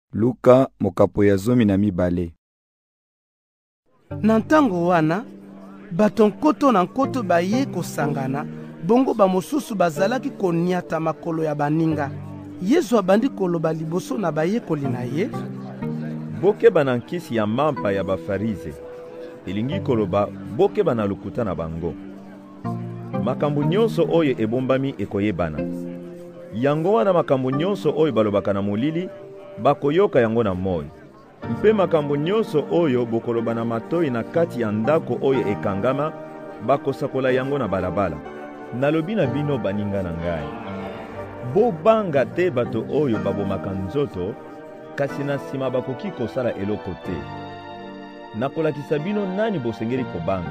Luka mokapo ya 12. Na ntango wana bato nkoto na nkoto baye kosangana, bongo bamosusu bazalaki koniata makolo ya baninga. Yesu abandi koloba liboso na bayekoli na ye: bokeba na nkisi ya mampa ya bafarize, elingi koloba bokeba na lokuta na bango. Makambo nyonso oyo ebombami ekoyebana. Yango wana makambo nyonso oyo balobaka na molili, bakoyoka yango na moi. Mpe makambo nyonso oyo bokoloba na matoi na kati ya ndako oyo ekangama, bakosakola yango na balabala. Nalobi na bino baninga na ngai, bobanga te bato oyo babomaka nzoto, kasi na sima bakoki kosala eloko te. Nakolakisa bino nani bosengeli kobanga.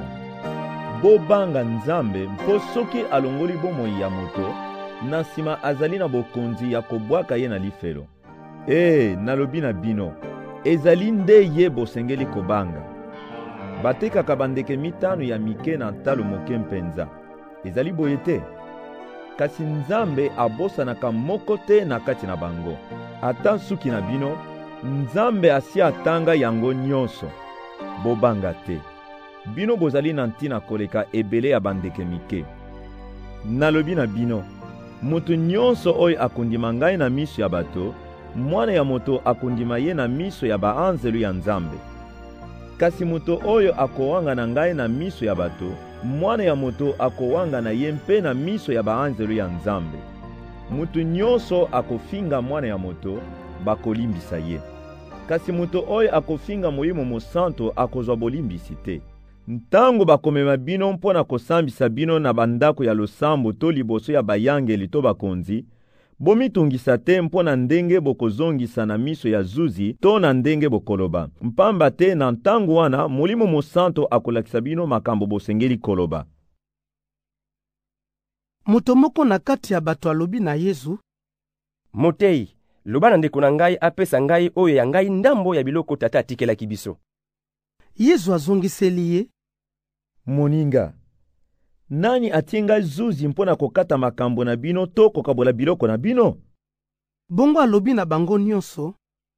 Bobanga Nzambe mpo soki alongoli bomoi ya moto, na sima azali na bokonzi ya kobwaka ye na lifelo. Nalobi na bino, ezali nde ye bosengeli kobanga. Batekaka bandeke 5 ya mike na talo moke mpenza. Ezali boye te. Kasi Nzambe abosanaka moko te na kati na bango. Ata suki na bino, Nzambe asi atanga yango nyonso. Bobanga te. Bino bozali na ntina koleka ebele ya bandeke mike. Nalobi na bino, moto nyonso oyo akondima ngai na miso ya bato, mwana ya moto akondima ye na miso ya baanzelu ya Nzambe. Kasi moto oyo akowanga na ngai na miso ya bato, mwana ya moto akowanga na ye mpe na miso ya baanzelu ya Nzambe. Moto nyonso akofinga mwana ya moto, bakolimbisa ye. Kasi moto oyo akofinga Molimo Mosantu akozwa bolimbisi te. Ntango bakomema bino mpona kosambisa bino na bandako ya losambo to liboso ya bayangeli to bakonzi, bomitungisa te mpona ndenge bokozongisa na miso ya zuzi to na ndenge bokoloba. Mpamba te na ntango wana Molimo Mosantu akolakisa bino makambo bosengeli koloba. Moto moko na kati ya bato alobi na Yesu: Motei, loba na ndeko na ngai apesa ngai oyo ya ngai ndambo ya biloko tata atikelaki biso. Yesu azongiseli ye: Moninga, nani atie ngai zuzi mpona kokata makambo na bino to kokabola biloko na bino? Bongo alobi na bango nyonso: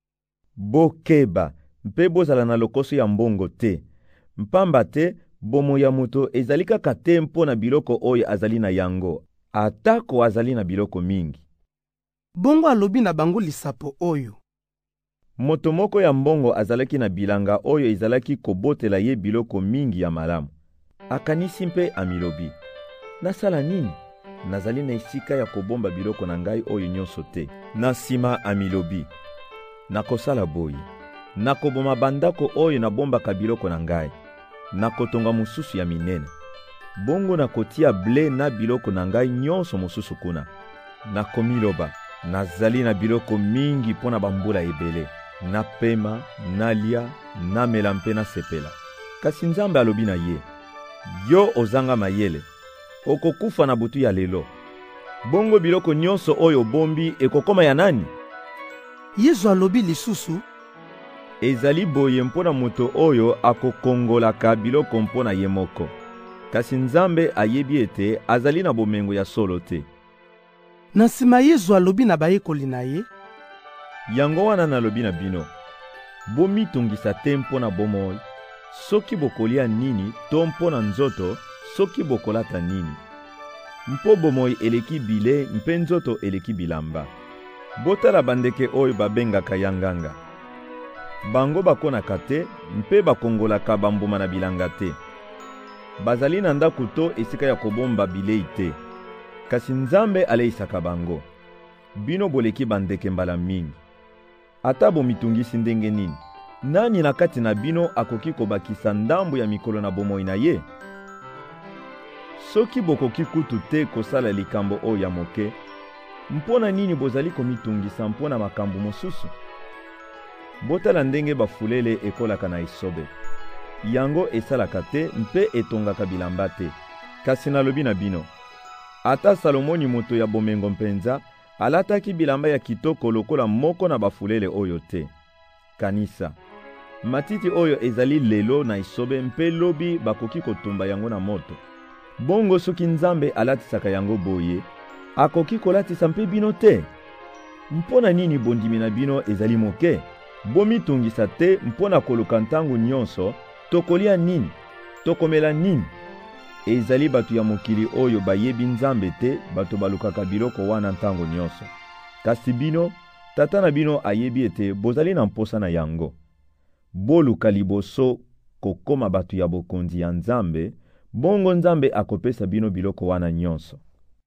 bokeba mpe bozala na lokoso ya mbongo te. Mpamba te bomoi ya moto ezali kaka te mpona biloko oyo azali na yango, atako azali na biloko mingi. Bongo alobi na bango lisapo oyo: moto moko ya mbongo azalaki na bilanga oyo ezalaki kobotela ye biloko mingi ya malamu. Akanisi mpe amilobi: nasala nini? Nazali na esika ya kobomba biloko na ngai oyo nyonso te. Na sima amilobi: nakosala boye, nakoboma bandako oyo nabombaka biloko na ngai, nakotonga mosusu ya minene. Bongo nakotia ble na biloko na ngai nyonso mosusu kuna. Nakomiloba: nazali na biloko mingi mpona bambula ebele. Napema, nalia, namela mpe nasepela. Kasi Nzambe alobi na ye: yo ozanga mayele, okokufa na butu ya lelo. Bongo biloko nyonso oyo bombi ekokoma ya nani? Yesu alobi lisusu: ezali boye mpona moto oyo akokongolaka biloko mpona ye moko. Kasi Nzambe ayebi ete azali na bomengo ya solo te. Na nsima Yesu alobi na bayekoli na ye: yango wana nalobi na bino, bomitungisa te mpona bomoi, soki bokolia nini to mpona nzoto, soki bokolata nini. Mpo bomoi eleki bile mpe nzoto eleki bilamba. Botala bandeke oyo babengaka yanganga. Bango bakonaka te mpe bakongolaka bambuma na bilanga te. Bazali na ndako to esika ya kobomba bilei te. Kasi Nzambe aleisaka bango. Bino boleki bandeke mbala mingi. Ata bomitungisi ndenge nini, nani na kati na bino akoki kobakisa ndambo ya mikolo na bomoi na ye? Soki bokoki kutu te kosala likambo oyo ya moke, mpona nini bozali komitungisa mpona makambo mosusu? Botala ndenge bafulele ekolaka na esobe. Yango esalaka te mpe etongaka bilamba te. Kasi nalobi na bino, ata Salomoni moto ya bomengo mpenza alataki bilamba ya kitoko lokola moko na bafulele oyo te. Kanisa, matiti oyo ezali lelo na esobe mpe lobi bakoki kotumba yango na moto. Bongo soki Nzambe alatisaka yango boye, akoki kolatisa mpe bino te. Mpona nini bondimi na bino ezali moke? Bomitungisa te mpona koluka ntango nyonso, tokolia nini? Tokomela nini? Ezali bato ya mokili oyo bayebi Nzambe te, bato balukaka biloko wana ntango nyonso. Kasi bino, tata na bino ayebi ete bozali na mposa na yango. Boluka liboso kokoma bato ya bokonzi ya Nzambe, bongo Nzambe akopesa bino biloko wana nyonso.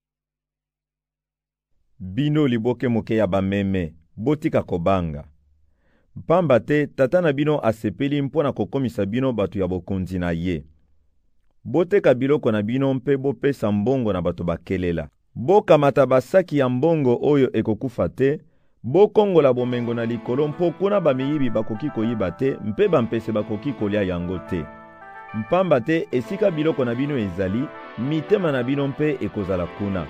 Bino liboke moke ya bameme, botika kobanga. Pamba te tata na bino asepeli mpona kokomisa bino bato ya bokonzi na ye. Boteka biloko na bino mpe bopesa mbongo na bato bakelela. Bokamata basaki ya mbongo oyo ekokufa te, bokongola bomengo na likolo mpo kuna bamiyibi bakoki koyiba te, mpe bampese bakoki kolia yango te. Mpamba te esika biloko na bino ezali, mitema na bino mpe ekozala kuna.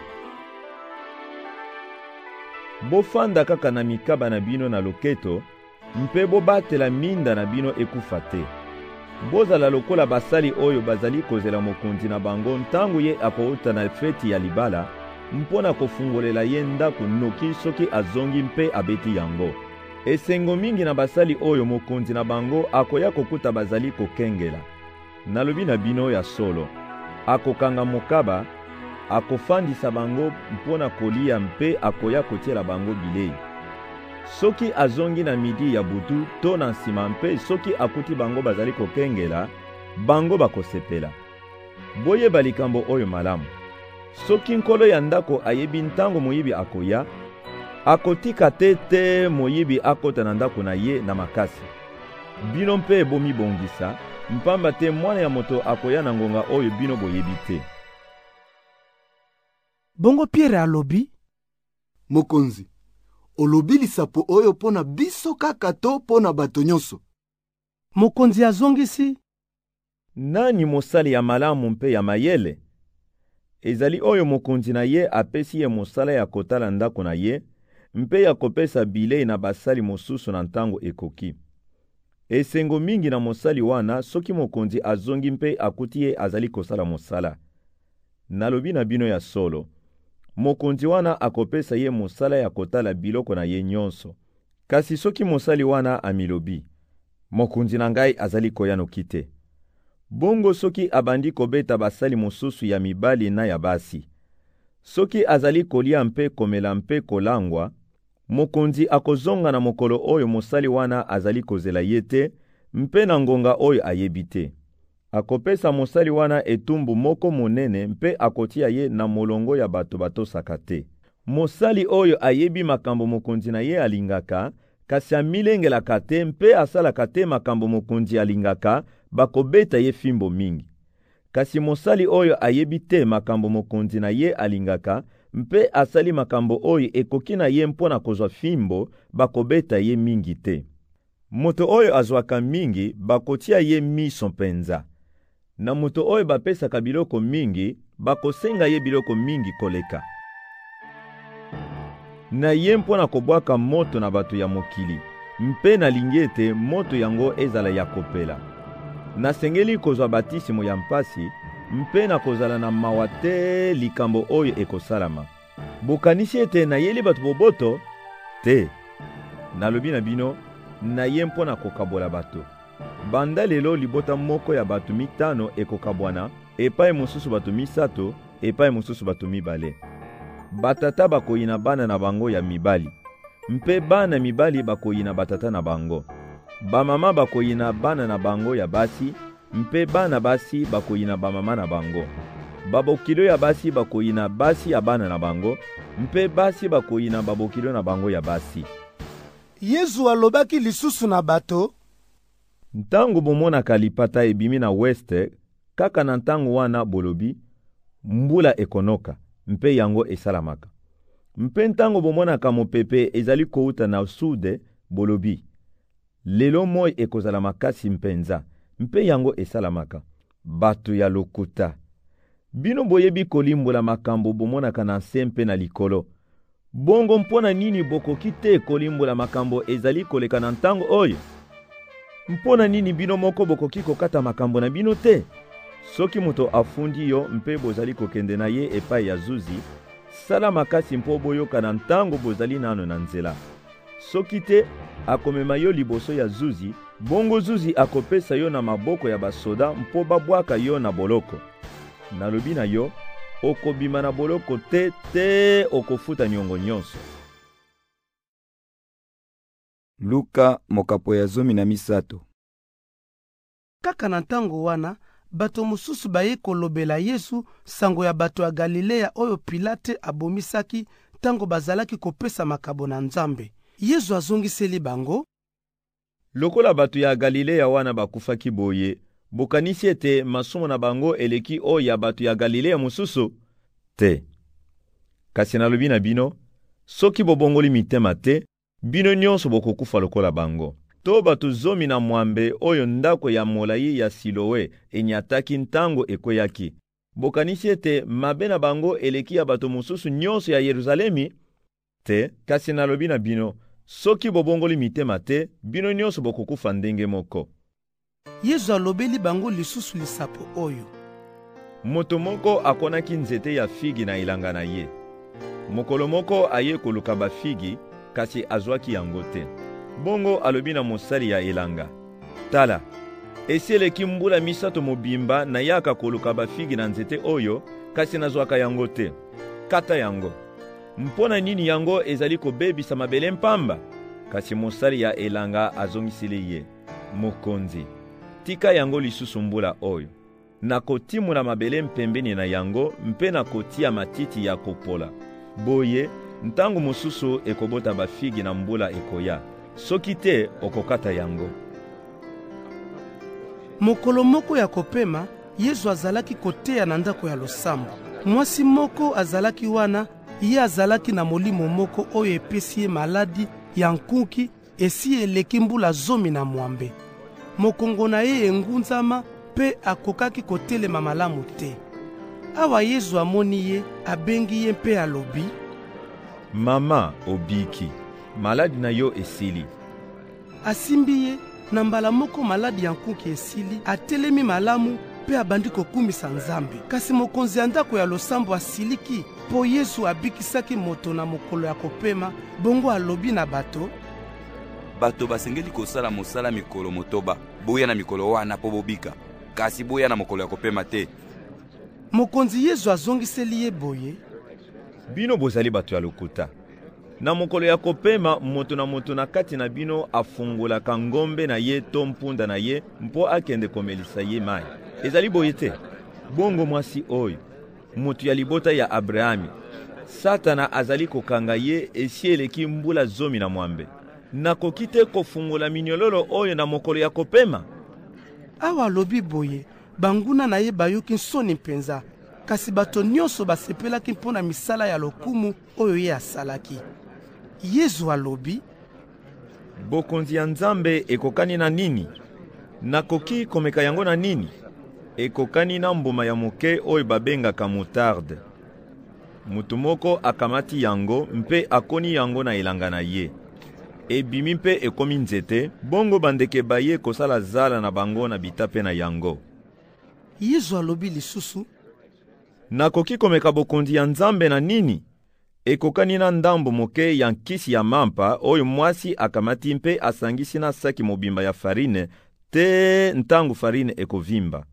Bofanda kaka na mikaba na bino na loketo, mpe bobatela minda na bino ekufa te. Bozala lokola basali oyo bazali kozela mokonzi na bango ntango ye akouta na feti ya libala, mpona kofungolela ye ndako noki soki azongi mpe abeti yango. Esengo mingi na basali oyo mokonzi na bango akoya kokuta bazali kokengela. Nalobi na bino ya solo, akokanga mokaba, akofandisa bango mpona kolia mpe akoya kotiela bango bilei. Soki azongi na midi ya butu to na nsima mpe soki akuti bango bazali kokengela, bango bakosepela. Boyeba likambo oyo malamu. Soki nkolo ya ndako ayebi ntango moyibi akoya, akotika te moyibi akota na ndako na ye na makasi. Bino mpe bomibongisa, mpamba te mwana ya moto akoya na ngonga oyo bino boyebi te. Bongo Pierre alobi, Mokonzi, olobi lisapo oyo pona biso kaka to pona bato nyonso? Mokonzi azongisi, nani mosali ya malamu mpe ya mayele? Ezali oyo mokonzi na ye apesi ye mosala ya kotala ndako na ye, mpe ya kopesa bilei na basali mosusu na ntango ekoki. Esengo mingi na mosali wana soki mokonzi azongi mpe akuti ye azali kosala mosala. Nalobi na bino ya solo, mokonzi wana akopesa ye mosala ya kotala biloko na ye nyonso. Kasi soki mosali wana amilobi, mokonzi na ngai azali koya noki te. Bongo soki abandi kobeta basali mosusu ya mibali na ya basi. Soki azali kolia mpe komela mpe kolangwa, mokonzi akozonga na mokolo oyo mosali wana azali kozela ye te, mpe na ngonga oyo ayebi te. Akopesa mosali wana etumbu moko monene mpe akotia ye na molongo ya bato batosaka te. Mosali oyo ayebi makambo mokonzi na ye alingaka, kasi amilengelaka te mpe asalaka te makambo mokonzi alingaka, bakobeta ye fimbo mingi. Kasi mosali oyo ayebi te makambo mokonzi na ye alingaka, mpe asali makambo oyo ekoki na ye mpona kozwa fimbo, bakobeta ye mingi te. Moto oyo azwaka mingi, bakotia ye miso mpenza. Na moto oyo bapesaka biloko mingi, bakosenga ye biloko mingi koleka. Na ye mpona kobwaka moto na bato ya mokili, mpe nalingi ete moto yango ezala ya kopela. Nasengeli kozwa batisimo ya mpasi, mpe na kozala na mawa te likambo oyo ekosalama. Bokanisi ete nayeli bato boboto? Te. Nalobi na bino, na ye mpona kokabola bato. Banda lelo libota moko ya bato 5 ekokabwana, epai mosusu bato 3, epai mosusu bato 2. Batata bakoyina bana na bango ya mibali, mpe bana mibali bakoyina batata na bango. Bamama bakoyina bana na bango ya basi, mpe bana basi bakoyina bamama na bango. Babokilo ya basi bakoyina basi ya bana na bango, mpe basi bakoyina babokilo na bango ya basi. Yesu alobaki lisusu na bato, ntango bomonaka lipata ebimi na weste, kaka na ntango wana bolobi, mbula ekonoka, mpe yango esalamaka. Mpe ntango bomonaka mopepe ezali kouta na sude, bolobi, lelo moi ekozala makasi mpenza, mpe yango esalamaka. Bato ya lokuta, bino boyebi kolimbola makambo bomonaka na nse mpe na likolo. Bongo mpona nini bokoki te kolimbola makambo ezali koleka na ntango oyo? Mpona nini bino moko bokoki kokata makambo na bino te? Soki moto afundi yo mpe bozali kokende na ye epai ya zuzi, sala makasi mpo boyoka na ntango bozali nano na nzela. Soki te akomema yo liboso ya zuzi, bongo zuzi akopesa yo na maboko ya basoda mpo babwaka yo na boloko. Nalobi na yo, okobima na boloko te okofuta niongo nyonso. Luka mokapo ya 13. Kaka na ntango wana, bato mosusu baye kolobela Yesu sango ya bato ya Galilea oyo Pilate abomisaki tango bazalaki kopesa makabo na Nzambe. Yesu azongiseli bango, lokola bato ya Galilea wana bakufaki boye, bokanisi ete masumu na bango eleki oyo ya bato ya Galilea mosusu te. Kasi nalobi na bino, soki bobongoli mitema te, bino nyonso bokokufa lokola bango. To bato 10 oyo ndako ya molayi ya Siloe enyataki ntango ekoyaki, bokanisi ete mabe na bango eleki ya bato mosusu nyonso ya Yerusalemi te. Kasi nalobi na bino, soki bobongoli mitema te, bino nyonso bokokufa ndenge moko. Yesu alobeli bango lisusu lisapo oyo. Moto moko akonaki nzete ya figi na ilanga na ye. Mokolo moko aye koluka bafigi, kasi azwaki yango te. Bongo alobi na mosali ya elanga, tala, esi eleki mbula misato mobimba na yaka koluka bafigi na nzete oyo, kasi nazwaka yango te. Kata yango. Mpona nini yango ezali kobebisa mabele mpamba? Kasi mosali ya elanga azongisili ye, mokonzi, tika yango lisusu mbula oyo. Nakotimula mabele mpembeni na yango, mpe nakotia matiti ya kopola. Boye, ntango mosusu ekobota bafigi na mbula ekoya. Soki te okokata yango. Mokolo moko ya kopema, Yesu azalaki koteya na ndako ya losambo. Mwasi moko azalaki wana, ye azalaki na molimo moko oyo epesi ye maladi ya nkuki esi eleki mbula 10. Mokongo na ye engunzama pe akokaki kotelema malamu te. Awa Yesu amoni ye, abengi ye mpe alobi, mama obiki, maladi na yo esili. Asimbi ye, na mbala moko maladi ya nkuki esili, atelemi malamu pe abandi kokumisa Nzambe. Kasi mokonzi ya ndako ya losambo asiliki, po Yesu abikisaki moto na mokolo ya kopema, bongo alobi na bato, bato basengeli kosala mosala mikolo motoba, boya na mikolo wana po bobika, kasi boya na mokolo ya kopema te. Mokonzi Yesu azongiseli ye boye, bino bozali bato ya lokuta. Na mokolo ya kopema, moto na moto na kati na bino afungolaka ngombe na ye to mpunda na ye mpo akende komelisa ye mai. Ezali boye te. Bongo mwasi oyo, moto ya libota ya Abrahami, Satana azali kokanga ye esi eleki mbula 10. Nakoki te kofungola minyololo oyo na mokolo ya kopema? Awa alobi boye, banguna na ye bayoki nsoni mpenza, kasi bato nyonso basepelaki mpona misala ya lokumu oyo ye asalaki. Yesu alobi, bokonzi ya Nzambe ekokani na nini? Nakoki komeka yango na nini? Ekokani na mbuma ya moke oyo babengaka mutarde. Mutu moko akamati yango mpe akoni yango na elanga na ye. Ebimi mpe ekomi nzete, bongo bandeke baye kosala zala na bango na bitape na yango. Yesu alobi lisusu, nakoki komeka bokonzi ya Nzambe na nini? Ekokani na ndambo moke ya nkisi ya mampa oyo mwasi akamati mpe asangisi na saki mobimba ya farine te ntango farine ekovimba.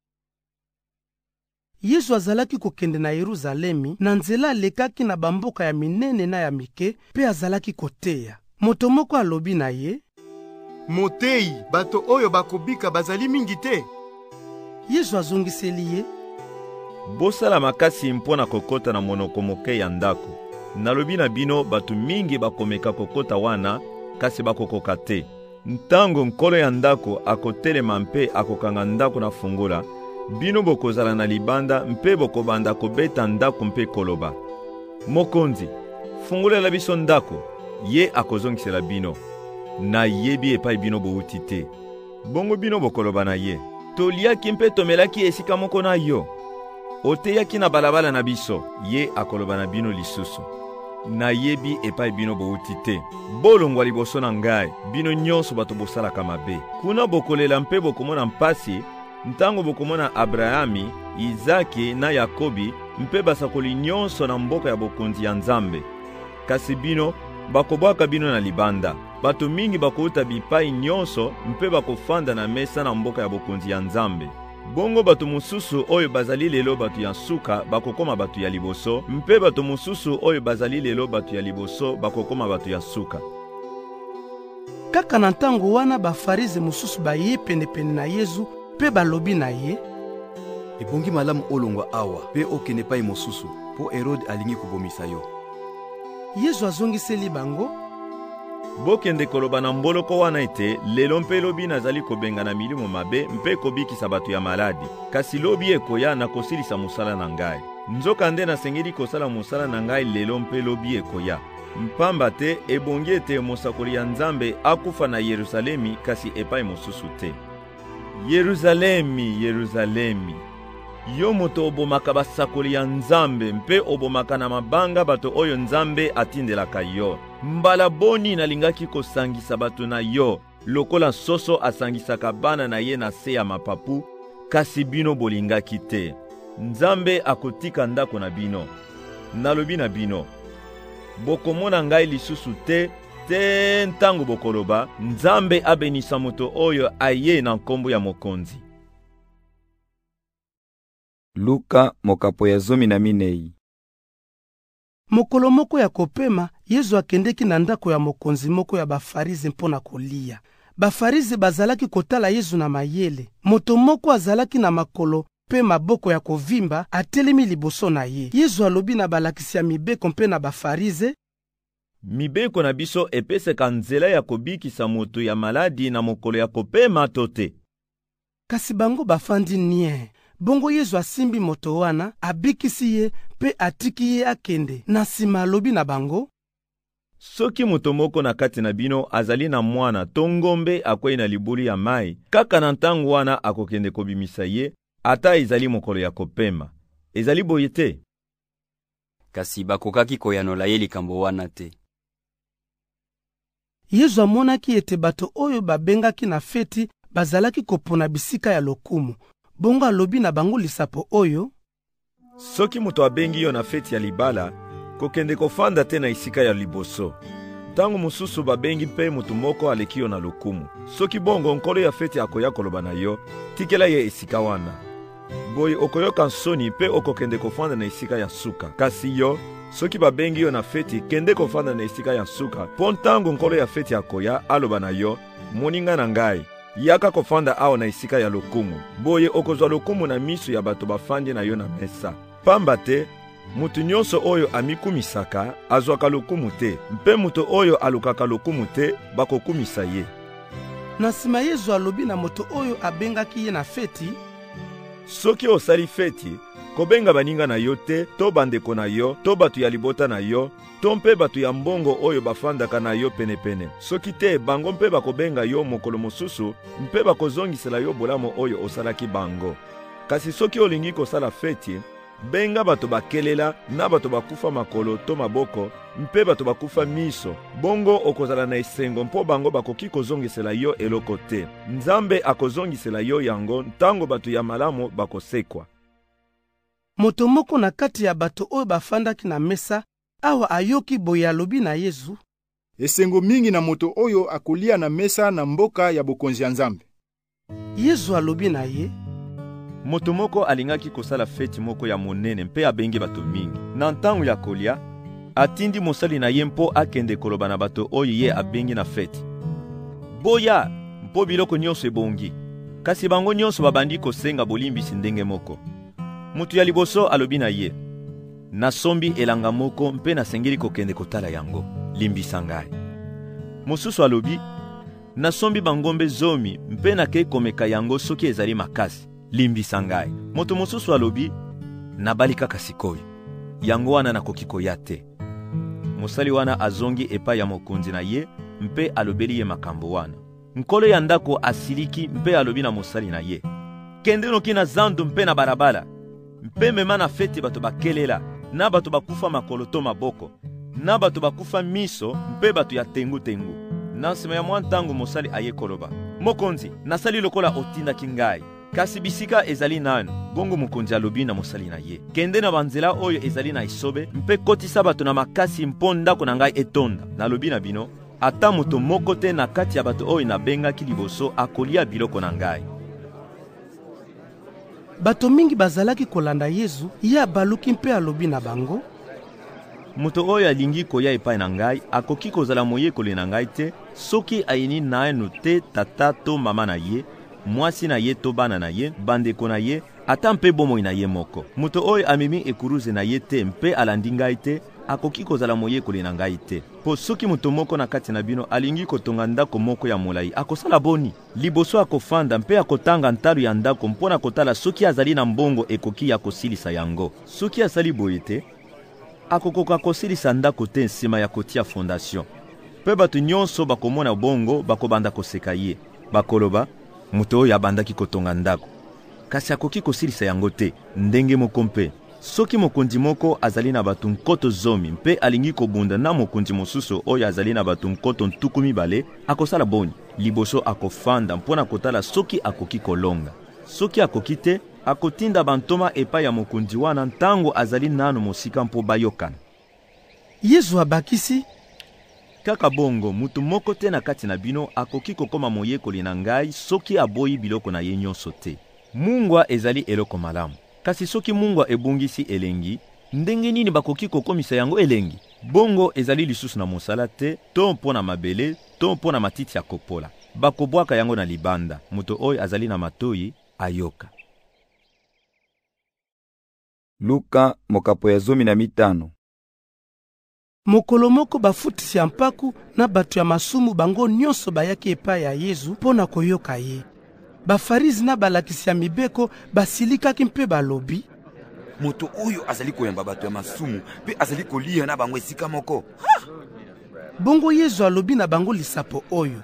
Yesu azalaki kokende na Yeruzalemi, na nzela alekaki na bamboka ya minene na ya mike, pe azalaki koteya. Moto moko alobi na ye, Motei, bato oyo bakobika bazali mingi te. Yesu azongiseli ye, bosala makasi mpona kokota na monoko moke ya ndako. Nalobi na bino bato mingi bakomeka kokota wana, kasi bakokoka te. Ntango nkolo ya ndako akotelema mpe akokanga ndako na fungola, bino bokozala na libanda mpe bokobanda kobeta ndako mpe koloba, mokonzi, fungolela biso ndako. Ye akozongisela bino, na yebi epai bino bouti te. Bongo bino bokoloba na ye, toliaki mpe tomelaki esika moko na yo. Oteyaki na balabala na biso. Ye akoloba na bino lisusu, na yebi epai bino bouti te. Bolongwa liboso na ngai, bino nyonso bato bosalaka mabe. Kuna bokolela mpe bokomona mpasi, ntango bokomona Abrahami, Izaki na Yakobi mpe basakoli nyonso na mboka ya bokonzi ya Nzambe. Kasi bino bakobwaka bino na libanda. Bato mingi bakouta bipai nyonso mpe bakofanda na mesa na mboka ya bokonzi ya Nzambe. Bongo bato mosusu oyo bazali lelo bato ya suka bakokoma bato ya liboso, mpe bato mosusu oyo bazali lelo bato ya liboso bakokoma bato ya suka. Kaka na ntango wana bafarize mosusu baye pene na Yesu mpe balobi na ye: ebongi malamu olongwa awa mpe okende epai mosusu mpo Herode alingi kobomisa yo. Yesu azongiseli bango: bokende koloba na mboloko wana ete lelo mpe lobi nazali kobenga na milimo mabe mpe kobikisa bato ya maladi. Kasi lobi ekoya na kosilisa mosala na ngai. Nzoka nde nasengeli kosala mosala na ngai lelo mpe lobi ekoya. Mpamba te ebongi ete mosakoli ya Nzambe akufa na Yerusalemi kasi epai mosusu te. Yerusalemi, Yerusalemi, yo moto obomaka basakoli ya Nzambe mpe obomaka na mabanga bato oyo Nzambe atindelaka yo. Mbala boni nalingaki kosangisa bato na yo lokola soso asangisaka bana na ye na se ya mapapu, kasi bino bolingaki te. Nzambe akotika ndako na bino. Nalobi na bino, bokomona ngai lisusu te ntango bokoloba Nzambe abenisa moto oyo aye na nkombo ya mokonzi. Luka mokapo ya 14. Mokolo moko ya kopema, Yesu akendeki na ndako ya mokonzi moko ya bafarize mpona kolia. Bafarize bazalaki kotala Yesu na mayele. Moto moko azalaki na makolo mpe maboko ya kovimba atelemi liboso na ye. Yesu alobi na balakisi ya mibeko mpe na bafarize: mibeko na biso epeseka nzela ya kobikisa moto ya maladi na mokolo ya kopema to te. Kasi bango bafandi nie. Bongo Yesu asimbi moto wana, abikisi ye mpe atiki ye akende. Na nsima alobi na bango: soki moto moko na kati na bino azali na mwana to ngombe akwei na libulu ya mai, kaka na ntango wana akokende kobimisa ye, ata ezali mokolo ya kopema. Ezali boye te. Kasi bakokaki koyanola ye likambo wana te. Yesu amonaki ete bato oyo babengaki na feti bazalaki kopona bisika ya lokumu. Bongo alobi na bango lisapo oyo: soki moto abengi yo na feti ya libala, kokende kofanda te na isika ya liboso. Tango mosusu babengi mpe moto moko aleki yo na lokumu. Soki bongo nkolo ya feti akoya koloba na yo, tikela ye esika wana. Boye okoyoka nsoni mpe okokende kofanda na isika ya suka. Kasi yo, soki babengi yo na feti, kende kofanda na isika ya suka, po ntango nkolo ya feti akoya aloba na yo: moninga na ngai, yaka kofanda awa na isika ya lokumu. Boye okozwa lokumu na miso ya bato bafandi na yo na mesa. Pamba te mutu nyonso oyo amikumisaka azwaka lokumu te, mpe mutu oyo alukaka lokumu te bakokumisa ye. Na nsima Yesu alobi na moto oyo abengaki ye na feti: soki osali feti, kobenga baninga na yo te, to bandeko na yo, to bato ya libota na yo, to mpe bato ya mbongo oyo bafandaka na yo penepene. Soki te, bango mpe bakobenga yo mokolo mosusu, mpe bakozongisela yo bolamu oyo osalaki bango. Kasi soki olingi kosala feti, benga bato bakelela na bato bakufa makolo to maboko, mpe bato bakufa miso. Bongo okozala na esengo mpo bango bakoki kozongisela yo eloko te. Nzambe akozongisela yo yango ntango bato ya malamu bakosekwa. Moto moko na kati ya bato oyo bafandaki na mesa awa ayoki boye alobi na Yesu: esengo mingi na moto oyo akolia na mesa na mboka ya bokonzi ya Nzambe. Yesu alobi na ye: moto moko alingaki kosala feti moko ya monene mpe abengi bato mingi. Na ntango ya kolia, atindi mosali na ye mpo akende koloba na bato oyo ye abengi na feti: boya mpo biloko nyonso ebongi. Kasi bango nyonso babandi kosenga bolimbisi ndenge moko. Mutu ya liboso alobi na ye: nasombi elanga moko mpe nasengeli kokende kotala yango, limbisa ngai. Mosusu alobi: nasombi bangombe 10 mpe nakei komeka yango soki ezali makasi, limbisa ngai. Moto mosusu alobi: nabali kaka sikoyo, yango wana nakoki koya te. Mosali wana azongi epai ya mokonzi na ye mpe alobeli ye makambo wana. Nkolo ya ndako asiliki mpe alobi na mosali na ye: kende noki na zando mpe na balabala, mpe mema na feti bato bakelela, na bato bakufa makolo to maboko, na bato bakufa miso mpe bato ya tengu-tengu. Na nsima ya mwa ntango mosali aye koloba: mokonzi, nasali lokola otindaki ngai. kasi bisika ezali nanu bongo mokonzi alobi na mosali na ye: kende na banzela oyo ezali na esobe mpe kotisa bato na makasi mpo ndako na ngai etonda. Nalobi na bino, ata moto moko te na kati ya bato oyo nabengaki liboso akolia biloko na ngai. Bato mingi bazalaki kolanda Yesu, ye abaluki mpe alobi na bango: moto oyo alingi koya epai na ngai akoki kozala moyekoli na ngai te soki ayini naino te tata to mama na ye, mwasi na ye to bana na ye, bandeko na ye, ata mpe bomoi na ye moko. Moto oyo amemi ekuruze na ye te mpe alandi ngai te akoki kozala moyekoli na ngai te. Po soki moto moko na kati na bino alingi kotonga ndako moko ya molai, akosala boni. Liboso akofanda mpe akotanga ntalo ya ndako mpona kotala soki azali na mbongo ekoki ya kosilisa yango. Soki asali boye te, akokoka kosilisa ndako te nsima ya kotia fondation. Mpe bato nyonso bakomona bongo bakobanda koseka ye. Bakoloba: moto oyo abandaki kotonga ndako, kasi akoki kosilisa yango te. Ndenge moko mpe, soki mokonzi moko azali na bato nkoto 10 mpe alingi kobunda na mokonzi mosusu oyo azali na bato nkoto 200, akosala boni. Liboso akofanda mpona kotala soki akoki kolonga. Soki akoki te, akotinda bantoma epai ya mokonzi wana ntango azali nano mosika mpo bayokana. Yesu abakisi: kaka bongo mutu moko te na kati na bino akoki kokoma moyekoli na ngai soki aboyi biloko na ye nyonso te. Mungwa ezali eloko malamu, kasi soki mungwa ebungisi elengi, ndenge nini bakoki kokomisa yango elengi? Bongo ezali lisusu na mosala te, to mpo na mabele, to mpo na matiti ya kopola. Bakobwaka yango na libanda. Mutu oyo azali na matoi ayoka. Luka mokapo ya 15. Mokolo moko bafutisi ya mpaku na bato ya masumu bango nyonso bayaki epai ya Yesu mpo na koyoka ye. Bafarizi na balakisi ya mibeko basilikaki mpe balobi: moto oyo azali koyamba bato ya masumu mpe azali kolia na bango esika moko. Bongo Yesu alobi na bango lisapo oyo: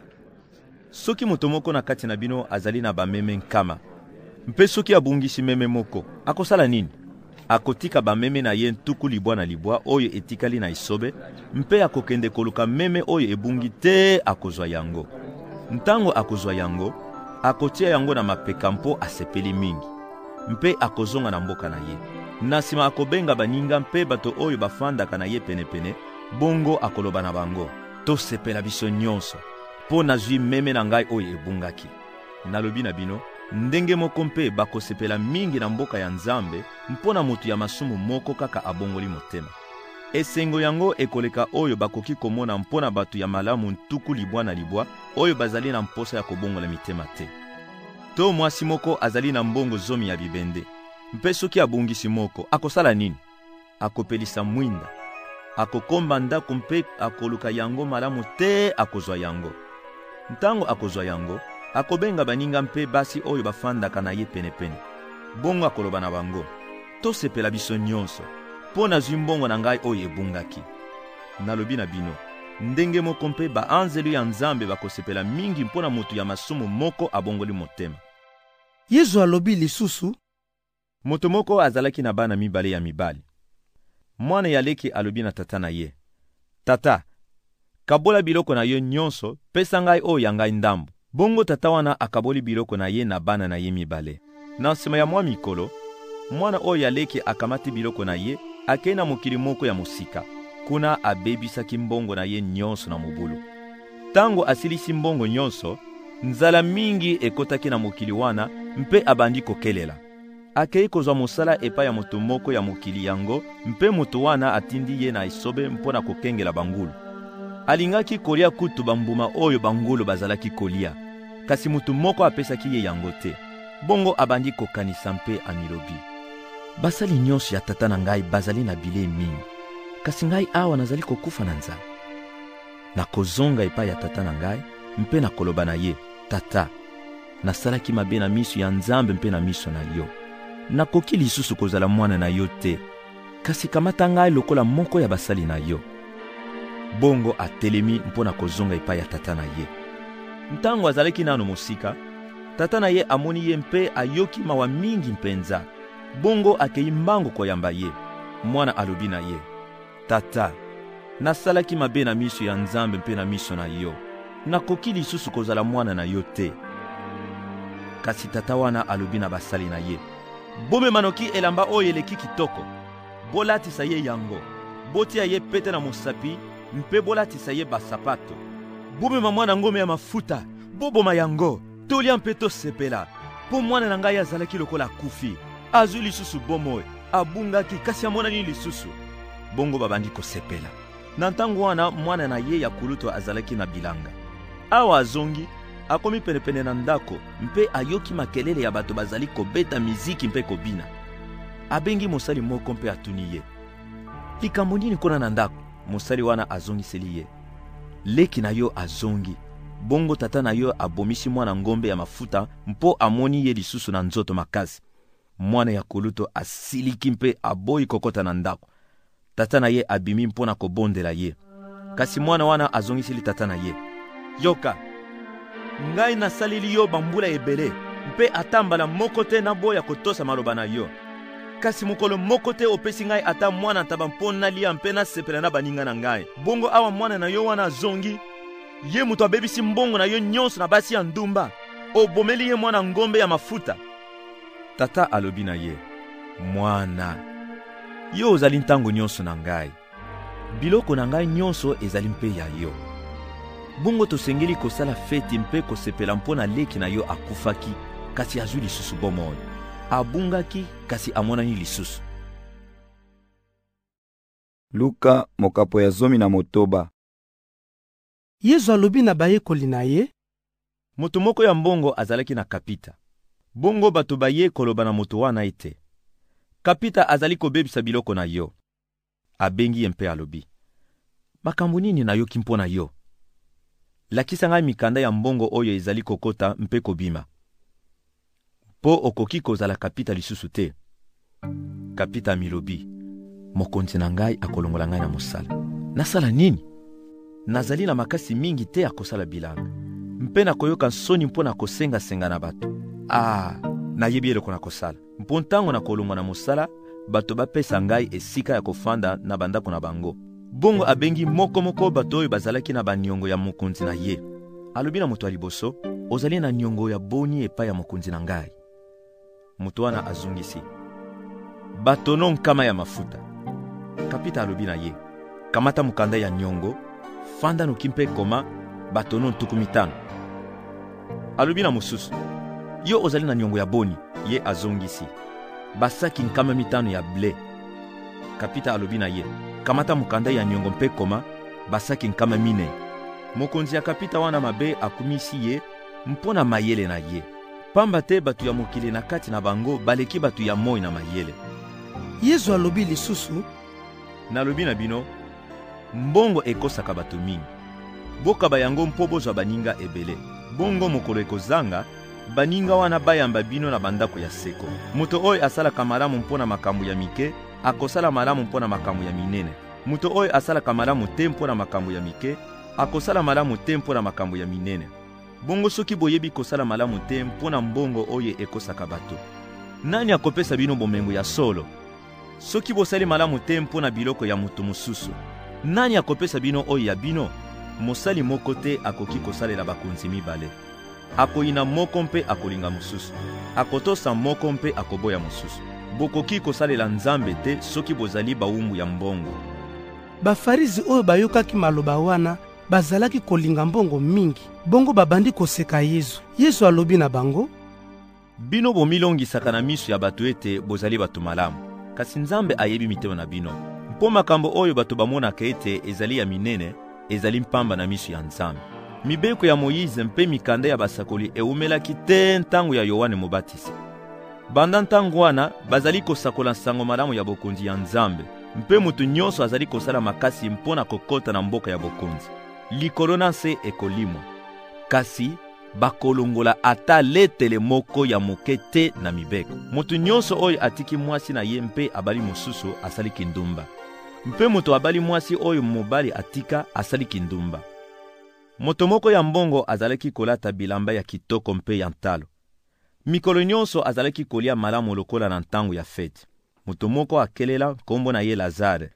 soki moto moko na kati na bino azali na bameme nkama, mpe soki abungisi meme moko, akosala nini? Akotika bameme na ye ntuku libwa na libwa oyo etikali na isobe, mpe akokende koluka meme oyo ebungi te akozwa yango. Ntango akozwa yango, akotia yango na mapeka mpo asepeli mingi, mpe akozonga na mboka na ye. Na sima akobenga baninga mpe bato oyo bafandaka na ye penepene, bongo akoloba na bango: tosepela biso nyonso, mpo nazwi meme na ngai oyo ebungaki. Nalobi na bino, ndenge moko mpe bakosepela mingi na mboka ya Nzambe mpona motu ya masumu moko kaka abongoli motema. Esengo yango ekoleka oyo bakoki komona mpona bato ya malamu ntuku libwa na libwa oyo bazali na mposa ya kobongola mitema te. To mwasi moko azali na mbongo 10 ya bibende, mpe soki abungisi moko, akosala nini? Akopelisa mwinda, akokomba ndako mpe akoluka yango malamu te akozwa yango. Ntango akozwa yango, akobenga baninga mpe basi oyo bafandaka na ye penepene. Bongo akoloba na bango: tosepela biso nyonso, mpo nazwi mbongo na ngai oyo ebungaki. Nalobi na bino, ndenge moko mpe baanzelu ya Nzambe bakosepela mingi mpona motu ya masumu moko abongoli motema. Yesu alobi lisusu: moto moko azalaki na bana mibale ya mibali. Mwana ya leki alobi na tata na ye: tata, kabola biloko na yo nyonso, pesa ngai oyo ya ngai ndambo. Bongo tata wana akaboli biloko na ye na bana na ye mibale. Na nsima ya mwa mikolo, mwana oyo ya leki akamati biloko na ye, akei na mokili moko ya mosika. Kuna abebisaki mbongo na ye nyonso na mobulu. Tango asilisi mbongo nyonso, nzala mingi ekotaki na mokili wana, mpe abandi kokelela. Akei kozwa mosala epai ya moto moko ya mokili yango, mpe moto wana atindi ye na isobe mpona kokengela bangulu. Alingaki kolia kutu bambuma oyo bangulu bazalaki kolia, kasi mutu moko apesaki ye yango te. Bongo abandi kokanisa mpe amilobi: basali nyonso ya tata na ngai bazali na bile mingi, kasi ngai awa nazali kokufa na nzala. Nakozonga epai ya tata na ngai, mpe nakoloba na ye: tata, nasalaki mabe na miso ya Nzambe mpe na miso na yo. Nakoki lisusu kozala mwana na yo te, kasi kamata ngai lokola moko ya basali na yo. Bongo atelemi mpona kozonga epai ya tata na ye. Ntango azalaki nano mosika, tata na ye amoni ye mpe ayoki mawa mingi mpenza. Bongo akei mbango koyamba ye. Mwana alobi na ye: tata, nasalaki mabe na miso ya Nzambe mpe na miso na yo. Nakoki lisusu kozala mwana na yo te. kasi tata wana alobi na basali na ye: bomema noki elamba oyo eleki kitoko, bolatisa ye yango, botia ye pete na mosapi, mpe bolatisa ye basapato. Bomema mwana ngombe ya mafuta, boboma yango, tolia mpe tosepela, mpo mwana na ngai azalaki lokola akufi, azwi lisusu bomoi, abungaki kasi amonani lisusu. Bongo babandi kosepela. Na ntango wana mwana na ye ya kuluto azalaki na bilanga. Awa azongi, akomi penepene na ndako, mpe ayoki makelele ya bato bazali kobeta miziki mpe kobina. Abengi mosali moko mpe atuni ye: likambo nini kona na ndako? Mosali wana azongiseli ye: leki na yo azongi, bongo tata na yo abomisi mwana ngombe ya mafuta mpo amoni ye lisusu na nzoto makasi. Mwana ya koluto asiliki mpe aboyi kokota na ndako. Tata na ye abimi mpo na kobondela ye. Kasi mwana wana azongiseli tata na ye: yoka, ngai nasaleli yo bambula ebele, mpe atambala moko te na boya kotosa maloba na yo. Kasi mokolo moko te opesi ngai ata mwana ntaba mpo nalia mpe nasepela na baninga na ngai. Bongo awa mwana na yo wana azongi, ye mutu abebisi mbongo na yo nyonso na basi ya ndumba, obomeli ye mwana ngombe ya mafuta. Tata alobi na ye: mwana, yo ozali ntango nyonso na ngai, biloko na ngai nyonso ezali mpe ya yo. Bongo tosengeli kosala feti mpe kosepela mpo na leki na yo akufaki, kasi azwi lisusu bomoi, abungaki kasi amonani lisusu. Luka mokapo ya 19. Yesu alobi na bayekoli na ye: moto moko ya mbongo azalaki na kapita. Bongo bato baye koloba na moto wana ete: kapita azali kobebisa biloko na yo. Abengi ye mpe alobi: makambo nini nayoki mpo na yo? Lakisa ngai mikanda ya mbongo oyo ezali kokota mpe kobima, po okoki kozala kapita lisusu te. Kapita milobi: mokonzi na ngai akolongola ngai na mosala. Nasala nini? Nazali na makasi mingi te akosala bilanga, mpe nakoyoka nsoni mpo na kosenga-senga na bato. Nayebi eloko na kosala, mpo ntango na kolongwa na mosala, bato bapesa ngai esika ya kofanda na bandako na bango. Bongo abengi moko bato oyo bazalaki na baniongo ya mokonzi na ye. Alobi na moto ya liboso: ozali na niongo ya boni epai ya mokonzi na ngai. Moto wana azongisi: batono nkama ya mafuta. Kapita alobi na ye: kamata mukanda ya niongo, fanda noki mpe koma batono 50. Alobi na mosusu: yo ozali na niongo ya boni. Ye azongisi: basaki 50 ya ble. Kapita alobi na ye: kamata mukanda ya niongo mpe koma basaki 4. Mokonzi ya kapita wana mabe akumisi ye mpo na mayele na ye, pamba te batu ya mokili na kati na bango baleki batu ya moi na mayele. Yesu alobi lisusu: nalobi na bino, mbongo ekosaka batu mingi. Bokaba yango mpo bozwa baninga ebele. Bongo mokolo ekozanga, baninga wana bayamba bino na bandako ya seko. Moto oyo asalaka malamu mpo na makambo ya mike, akosala malamu mpo na makambo ya minene. Moto oyo asalaka malamu te mpo na makambo ya mike, akosala malamu te mpo na makambo ya minene. Bongo soki boyebi kosala malamu te mpo na mbongo oyo ekosaka bato, nani akopesa bino bomengo ya solo? Soki bosali malamu te mpo na biloko ya moto mosusu, nani akopesa bino oyo ya bino? Mosali moko te akoki kosalela bakonzi mibale. Akoyina moko mpe akolinga mosusu, akotosa moko mpe akoboya mosusu. Bokoki kosalela Nzambe te soki bozali bawumbu ya mbongo. Bafarizi oyo bayokaki maloba wana bazalaki kolinga mbongo mingi, bongo babandi koseka Yesu. Yesu alobi na bango: bino bomilongisaka na miso ya bato ete bozali bato malamu, kasi Nzambe ayebi mitema na bino. Mpo makambo oyo bato bamonaka ete ezali ya minene, ezali mpamba na miso ya Nzambe. Mibeko ya Moyize mpe mikanda ya basakoli eumelaki te ntango ya Yohane Mobatisi. Banda ntango wana bazali kosakola nsango malamu ya bokonzi ya Nzambe, mpe mutu nyonso azali kosala makasi mpo na kokota na mboka ya bokonzi. Likolo na se ekolimwa, kasi bakolongola ata letele moko ya moke te na mibeko. Mutu nyonso oyo atiki mwasi na ye mpe abali mosusu asali kindumba, mpe mutu abali mwasi oyo mobali atika asali kindumba. Moto moko ya mbongo azalaki kolata bilamba ya kitoko mpe ya ntalo. Mikolo nyonso azalaki kolia malamu lokola na ntango ya fete. Moto moko akelela kombo na ye Lazare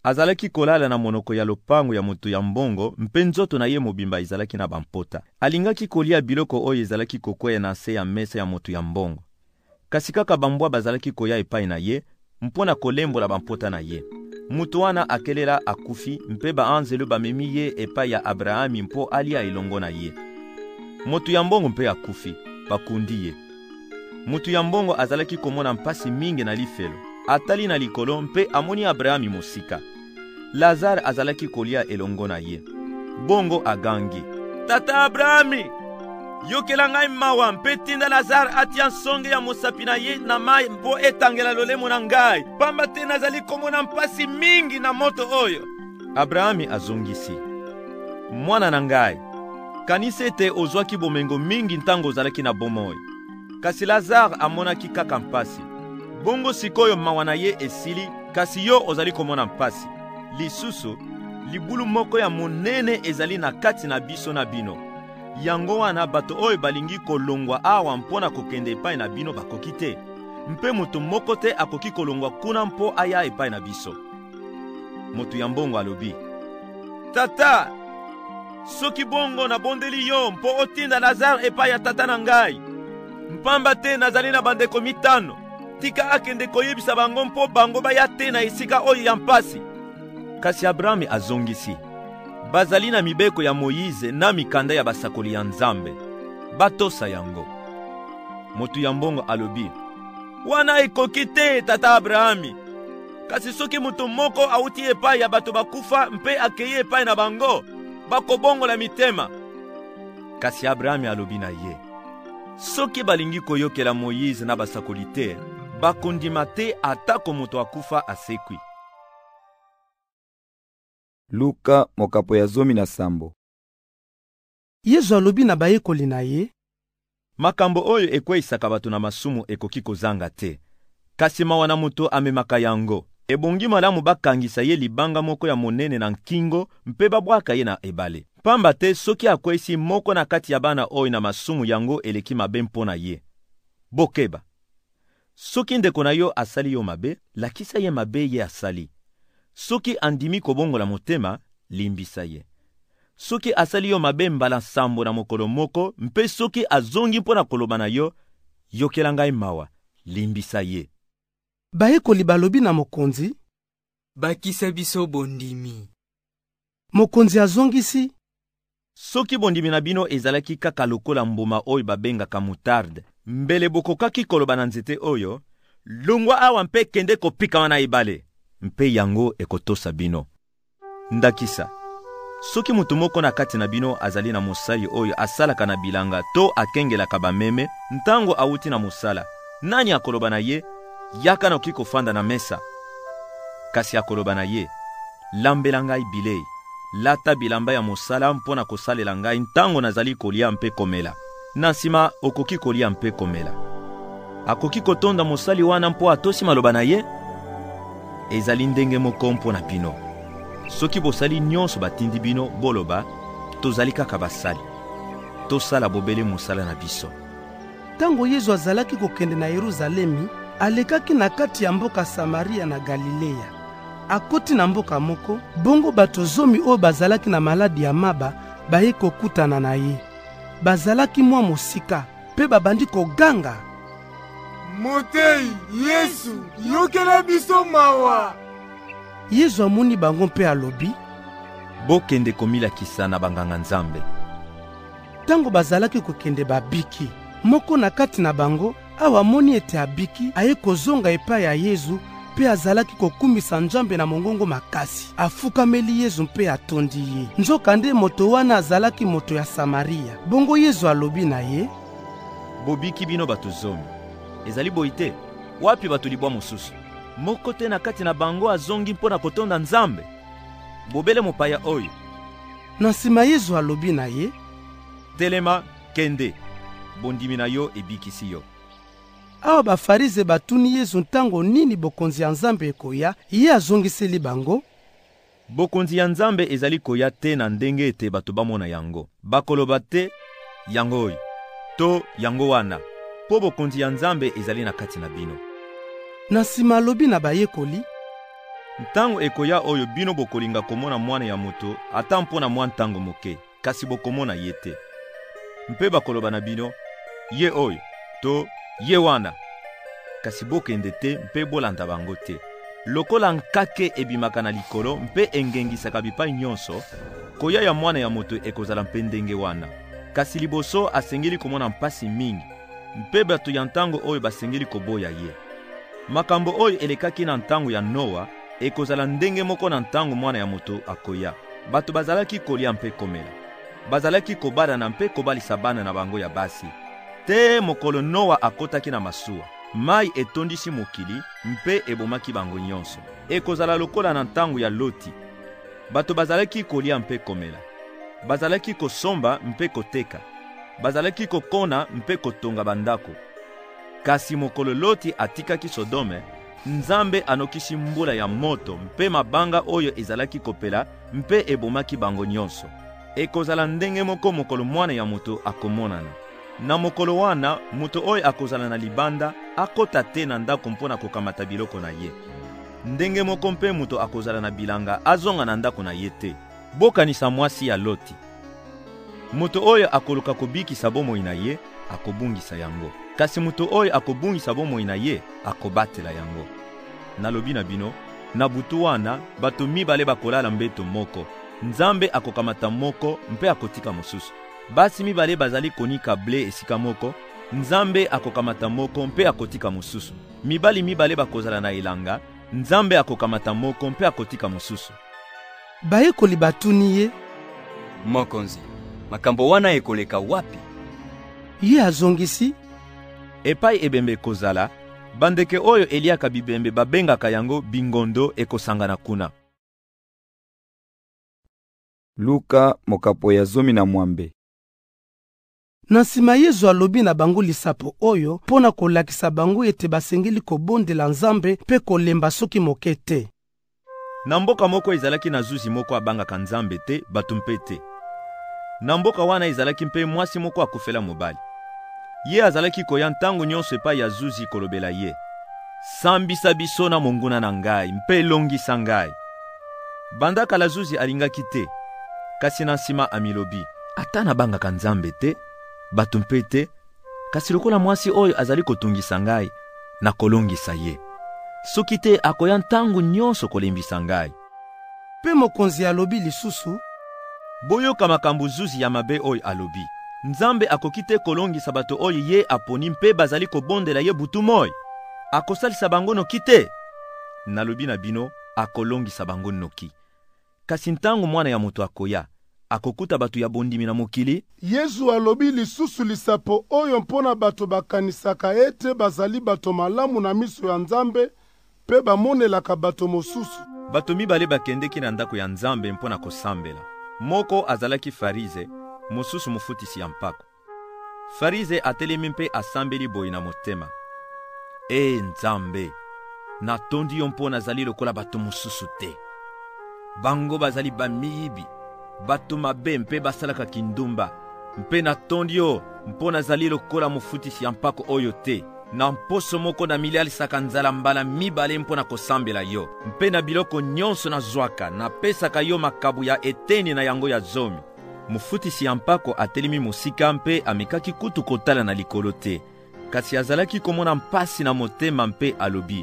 azalaki kolala na monoko ya lopango ya moto ya mbongo mpe nzoto na ye mobimba ezalaki na bampota. Alingaki kolia biloko oyo ezalaki kokwea na se ya mesa ya moto ya mbongo. Kasi kaka bambwa bazalaki koya epai na ye mpona kolembola bampota na ye. Mutu wana akelela akufi mpe baanzelu bamemi ye epai ya Abrahami mpo alia elongo na ye. Moto ya mbongo mpe akufi, bakundi ye. Mutu ya mbongo azalaki komona mpasi mingi na lifelo. Atali na likolo mpe amoni Abrahami mosika. Lazare azalaki kolia elongo na ye. Bongo agangi, tata Abrahami, yokela ngai mawa mpe tinda Lazare atia nsonge ya mosapi na ye na mai mpo etangela lolemo na ngai, pamba te nazali komona mpasi mingi na moto oyo. Abrahami azongisi, mwana na ngai, kanisi ete ozwaki bomengo mingi ntango ozalaki na bomoi. Kasi Lazare amonaki kaka mpasi. Bongo sikoyo mawa na ye esili, kasi yo ozali komona mpasi. Lisusu, libulu moko ya monene ezali na kati na biso na bino. Yango wana bato oyo balingi kolongwa awa mpona kokende epai na bino bakoki te. Mpe moto moko te akoki kolongwa kuna mpo aya epai na biso. Moto ya mbongo alobi, tata, soki bongo na bondeli yo mpo otinda Lazare epai ya tata na ngai. Mpamba te nazali na bandeko 5. Tika akende koyebisa bango mpo bango baya te na esika oyo ya mpasi. Kasi Abrahami azongisi, bazali na mibeko ya Moyize na mikanda ya basakoli ya Nzambe. Batosa yango. Motu ya mbongo alobi, wana ekoki te tata Abrahami. Kasi soki mutu moko auti epai ya bato bakufa mpe akeye epai na bango, bakobongola mitema. Kasi Abrahami alobi na ye, soki balingi koyokela Moyize na basakoli te, bakondima te atako moto akufa asekwi. Luka mokapo ya 17. Yesu alobi na bayekoli na ye, makambo oyo ekweisaka bato na masumu ekoki kozanga te. Kasi mawa na moto amemaka yango, ebongi malamu bakangisa ye libanga moko ya monene na nkingo mpe babwaka ye na ebale. Pamba te soki akwesi moko na kati ya bana oyo na masumu yango eleki mabe mpona ye. Bokeba, soki ndeko na yo asali yo mabe, lakisa ye mabe ye asali. Soki andimi kobongola motema, limbisa ye. Soki asali yo mabe mbala sambo na mokolo moko, mpe soki azongi mpona koloba na yo, yokela ngai mawa, limbisa ye. Bayekoli balobi na mokonzi, bakisa biso bondimi. Mokonzi azongisi, soki bondimi na bino ezalaki kaka lokola mbuma oyo babengaka mutarde, mbele bokokaki koloba na nzete oyo, longwa awa mpe kende kopikama na ebale, mpe yango ekotosa bino. Ndakisa, soki mutu moko na kati na bino azali na mosali oyo asalaka na bilanga to akengelaka bameme, ntango auti na mosala, nani akoloba na ye, yaka noki kofanda na mesa? Kasi akoloba na ye, lambela ngai bilei, lata bilamba ya mosala mpona kosalela ngai ntango nazali kolia mpe komela. Na nsima okoki kolia mpe komela. Akoki kotonda mosali wana mpo atosi maloba na ye? Ezali ndenge moko mpo na bino. Soki bosali nyonso batindi bino boloba, tozali kaka basali. Tosala bobele mosala na biso. Tango Yesu azalaki kokende na Yerusalemi, alekaki na kati ya mboka Samaria na Galilea. Akoti na mboka moko, bongo bato 10 oyo bazalaki na maladi ya maba baye kokutana na ye. Bazalaki mwa mosika, pe babandi koganga, Motei, Yesu, yokela biso mawa. Yesu amoni bango mpe alobi, bokende komilakisa na banganga Nzambe. Tango bazalaki kokende babiki, moko na kati na bango awa moni ete abiki aye kozonga epai ya Yesu, pe azalaki kokumisa Nzambe na mongongo makasi. Afukameli Yesu mpe atondi ye. Nzoka nde moto wana azalaki moto ya Samaria. Bongo Yesu alobi na ye, bobiki bino bato 10. Ezali boite, wapi bato libwa mosusu? Moko te na kati na bango azongi mpona kotonda Nzambe. Bobele mopaya oyo. Na nsima Yesu alobi na ye, telema, kende, bondimi na yo ebikisi yo. Awa bafarize batuni Yesu ntango nini bokonzi ya Nzambe ekoya, ye azongiseli bango, bokonzi ya Nzambe ezali koya te na ndenge ete bato bamona yango. Bakoloba te yango oyo, to yango wana, po bokonzi ya Nzambe ezali na kati na bino. Na nsima alobi na bayekoli, ntango ekoya oyo bino bokolinga komona mwana ya moto ata mpona mwa ntango moke, kasi bokomona ye te. Mpe bakoloba na bino, ye oyo to ye wana, kasi bokende te mpe bolanda bango te. Lokola nkake ebimaka na likolo mpe engengisaka bipai nyonso, koya ya mwana ya moto ekozala mpe ndenge wana. Kasi liboso asengeli komona mpasi mingi, mpe bato ya ntango oyo basengeli koboya ye. Makambo oyo elekaki na ntango ya Noa ekozala ndenge moko na ntango mwana ya moto akoya. Bato bazalaki kolia mpe komela, bazalaki kobadana mpe kobalisa bana na bango ya basi. Te mokolo Noa akotaki na masuwa, mai etondisi mokili mpe ebomaki bango nyonso. Ekozala lokola na ntango ya Loti. Bato bazalaki kolia mpe komela, bazalaki kosomba mpe koteka, bazalaki kokona mpe kotonga bandako. Kasi mokolo Loti atikaki Sodome, Nzambe anokisi mbula ya moto mpe mabanga oyo ezalaki kopela mpe ebomaki bango nyonso. Ekozala ndenge moko mokolo mwana ya moto akomonana. Na mokolo wana moto oyo akozala na libanda akota te na ndako mpona kokamata biloko na ye. Ndenge moko mpe moto akozala na bilanga azonga na ndako na ye te. Bokanisa mwasi ya Loti. Moto oyo akoluka kobikisa bomoi na ye akobungisa yango. Kasi moto oyo akobungisa bomoi na ye akobatela yango. Nalobi na bino, na butu wana bato mibale bakolala mbeto moko. Nzambe akokamata moko mpe akotika mosusu. Basi mibale bazali konika ble esika moko, Nzambe akokamata moko mpe akotika mosusu. Mibali mibale bakozala na elanga, Nzambe akokamata moko mpe akotika mosusu. Bayekoli batuni ye, Mokonzi, makambo wana ekoleka wapi? Ye azongisi, epai ebembe kozala, bandeke oyo eliaka bibembe babengaka yango bingondo ekosangana kuna. Luka mokapo ya 12. Na nsima Yesu alobi na bango lisapo oyo mpona kolakisa bango ete basengeli kobondela Nzambe mpe kolemba soki moke te. Na mboka moko ezalaki na zuzi moko abangaka Nzambe te, bato mpe te. Na mboka wana ezalaki mpe mwasi moko akufela mobali. Ye azalaki koya ntango nyonso epai ya zuzi kolobela ye, sambisa biso na monguna na ngai mpe longisa ngai. Banda kala zuzi alingaki te, kasi na nsima amilobi, ata nabangaka Nzambe te, bato mpe te, kasi lokola mwasi oyo azali kotungisa ngai, na kolongisa ye. Soki te akoya ntango nyonso kolembisa ngai. Pe mokonzi alobi lisusu, boyoka makambo zuzi ya mabe oyo alobi. Nzambe akoki te kolongisa bato oyo ye aponi mpe bazali kobondela ye butu moi. Akosalisa bango noki te. Nalobi na bino, akolongisa bango noki. Kasi ntango mwana ya moto akoya, akokuta bato ya bondimi na mokili. Yesu alobi lisusu lisapo oyo mpona bato bakanisaka ete bazali bato malamu na miso ya Nzambe pe bamonelaka bato mosusu. Bato mibale bakendeki na ndako ya Nzambe mpona kosambela. Moko azalaki Farize, mosusu mofutisi ya mpako. Farize atelemi mpe asambeli boyi na motema. Nzambe, natondi yo mpo nazali lokola bato mosusu te. Bango bazali bamiyibi, bato mabe mpe basalaka kindumba. Mpe natondi yo mpo nazali lokola mofutisi ya mpako oyo te. Na mposo moko na milialisaka nzala mbala mibale mpona kosambela yo. Mpe na biloko nyonso na zwaka, napesaka yo makabu ya eteni na yango ya zomi. Mofutisi ya mpako atelemi mosika mpe amekaki kutu kotala na likolo te. Kasi azalaki komona mpasi na motema mpe alobi,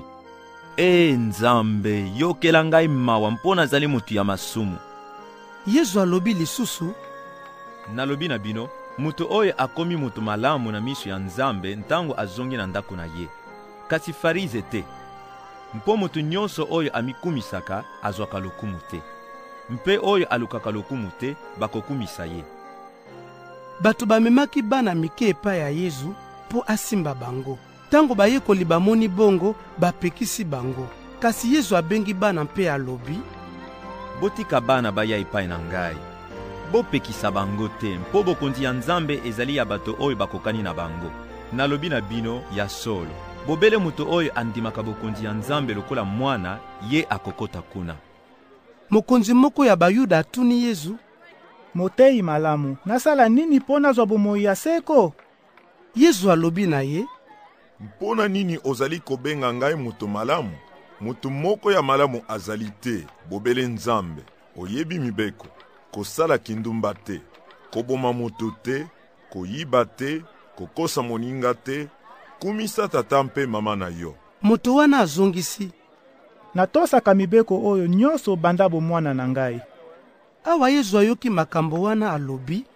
Nzambe, yokela ngai mawa mpo nazali motu ya masumu. Yesu alobi lisusu, nalobi na bino, mutu oyo akomi mutu malamu na miso ya Nzambe ntango azongi na ndako na ye. Kasi Farize te. Mpo mutu nyonso oyo amikumisaka azwaka lokumu te. Mpe oyo alukaka lokumu te bakokumisa ye. Bato bamemaki bana mike epai ya Yesu mpo asimba bango. Tango bayekoli bamoni bongo bapekisi bango. Kasi Yesu abengi bana mpe alobi, botika bana baya epai na ngai. Bopekisa bango te, mpo bokonzi ya Nzambe ezali ya bato oyo bakokani na bango. Nalobi na bino ya solo, bobele mutu oyo andimaka bokonzi ya Nzambe lokola mwana, ye akokota kuna. Mokonzi moko ya Bayuda atuni Yesu, Motei malamu, nasala nini pona zwa bomoi ya seko? Yesu alobi na ye, mpona nini ozali kobenga ngai mutu malamu? Mutu moko ya malamu azali te, bobele Nzambe, oyebi mibeko, kosala kindumba te, koboma moto te, koyiba te, kokosa moninga te, kumisa tata mpe mama na yo. Moto wana azongisi: natosaka mibeko oyo nyonso banda bomwana na ngai. Awa Yesu ayoki makambo wana alobi: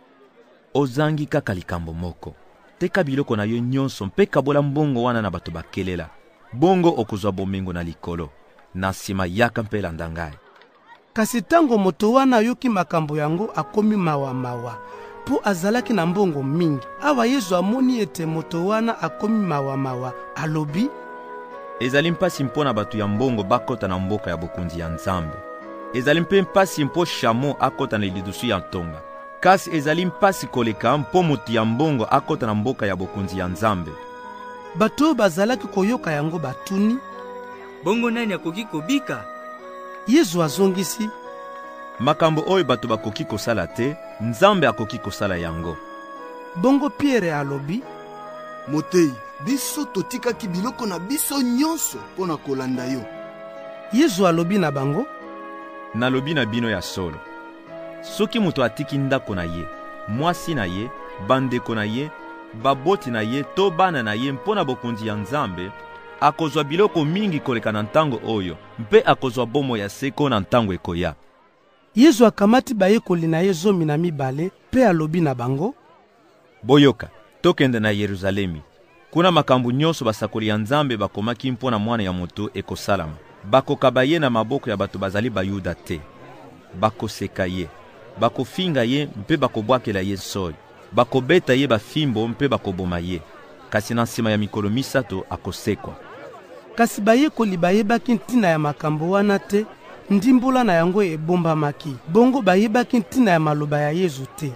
ozangi kaka likambo moko. Teka biloko na yo nyonso mpe kabola mbongo wana na bato bakelela. Bongo okozwa bomengo na likolo. Na nsima yaka mpe landa ngai. Kasi tango moto wana ayoki makambo yango akomi mawa po azalaki na mbongo mingi. Awa Yesu amoni ete moto wana akomi mawa alobi: ezali mpasi mpo na bato ya mbongo bakota na mboka ya bokonzi ya Nzambe. Ezali mpe mpasi mpo shamo akota na lidusu ya ntonga. Kasi ezali mpasi koleka mpo moto ya mbongo akota na mboka ya bokonzi ya Nzambe. Bato bazalaki koyoka yango batuni: bongo nani akoki kobika? Yesu azongisi: makambo oyo bato bakoki kosala te, Nzambe akoki kosala yango. Bongo Pierre alobi: Motei, biso totikaki biloko na biso nyonso pona kolanda yo. Yesu alobi na bango: nalobi na bino ya solo. Soki moto atiki ndako na ye, mwasi na ye, bandeko na ye, baboti na ye to bana na ye mpona bokonzi ya Nzambe, akozwa biloko mingi koleka na ntango oyo, mpe akozwa bomo ya seko na ntango ekoya. Yesu akamati bayekoli na ye 12 mpe alobi na bango: boyoka, tokende na Yerusalemi. Kuna makambo nyonso basakoli ya Nzambe bakomaki mpona mwana ya moto ekosalama. Bakokaba ye na maboko ya bato bazali bayuda te. Bakoseka ye, bakofinga ye mpe bakobwakela ye soi. Bakobeta ye bafimbo mpe bakoboma ye. Kasi na nsima ya mikolo 3 akosekwa. Kasi bayekoli bayebaki ntina ya makambo wana te, ndimbola na yango ebombamaki. Bongo bayebaki ntina ya maloba ya Yesu te.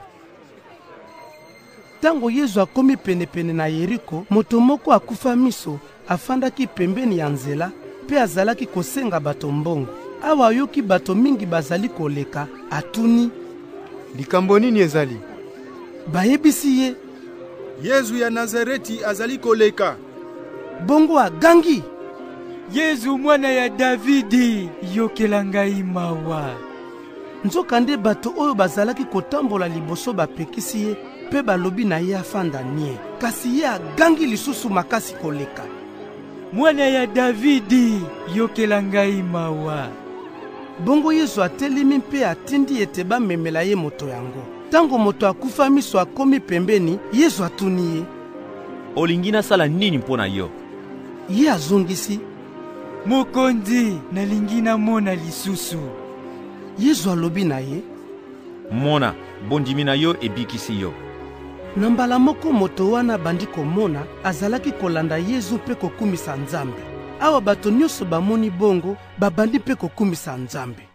Tango Yesu akomi penepene na Yeriko, moto moko akufa miso afandaki pembeni ya nzela pe azalaki kosenga bato mbongo. Awa ayoki bato mingi bazali koleka, atuni: likambo nini ezali? Bayebisi ye: Yesu ya Nazareti azali koleka. Bongo agangi: Yesu mwana ya Davidi, yokela ngai mawa. Nzokande bato oyo bazalaki kotambola liboso bapekisi ye pe balobi na ye afanda nie. Kasi ye agangi lisusu makasi koleka: mwana ya Davidi, yokela ngai mawa. Bongo Yesu atelemi mpe atindi ete bamemela ye moto yango. Tango moto akufa miso akomi pembeni, Yesu atuni ye: olingi nasala nini mpona yo? Ye azongisi: mokonzi, nalingi namona lisusu. Yesu alobi na ye: mona, bondimi na yo ebikisi yo. Na mbala moko moto wana bandi komona, azalaki kolanda Yesu mpe kokumisa Nzambe. Awa bato nyonso bamoni bongo, babandi mpe kokumisa Nzambe.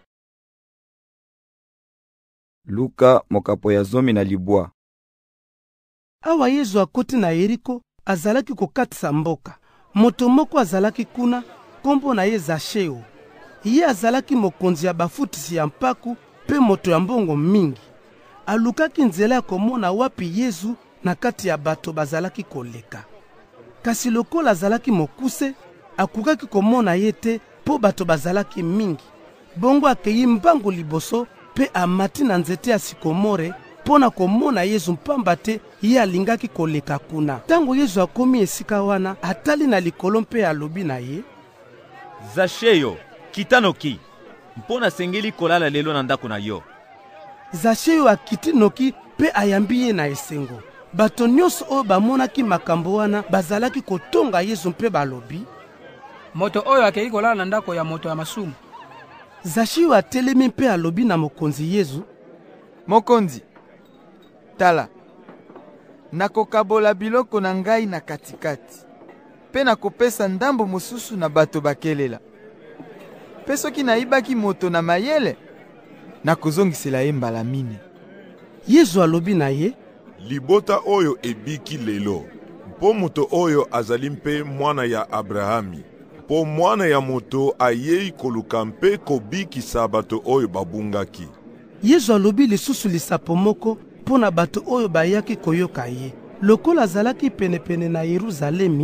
Luka mokapo ya 10. Awa Yesu akoti na Yeriko, azalaki kokatisa mboka. Moto moko azalaki kuna, kombo na ye Zasheo. Ye azalaki mokonzi ya bafutisi ya mpaku pe moto ya mbongo mingi. Alukaki nzela ya komona wapi Yesu na kati ya bato bazalaki koleka. Kasi lokola azalaki mokuse, akukaki komona ye te po bato bazalaki mingi. Bongo akeyi mbangu liboso pe amati na nzete ya sikomore pona komona Yesu mpamba te ye alingaki koleka kuna. Tango Yesu akomi esika wana, atali na likolo mpe alobi na ye: Zasheo, kitanoki, mpona sengeli kolala lelo na ndako na yo. Zasheo akiti noki pe ayambi ye na esengo. Bato nyonso oyo bamonaki makambo wana bazalaki kotonga Yesu mpe balobi: moto oyo akei kolala na ndako ya moto ya masumu. Zasheo atelemi mpe alobi na mokonzi Yesu: mokonzi, tala, nakokabola biloko na ngai na katikati, pe nakopesa ndambo mosusu na bato bakelela. Pe soki naibaki moto na mayele, nakozongisela ye mbala mine. Yesu alobi na ye: libota oyo ebiki lelo, mpo moto oyo azali mpe mwana ya Abrahami, mpo mwana ya moto ayei koluka mpe kobikisa bato oyo babungaki. Yesu alobi lisusu lisapo moko mpo na bato oyo bayaki koyoka ye. Lokola azalaki penepene na Yerusalemi,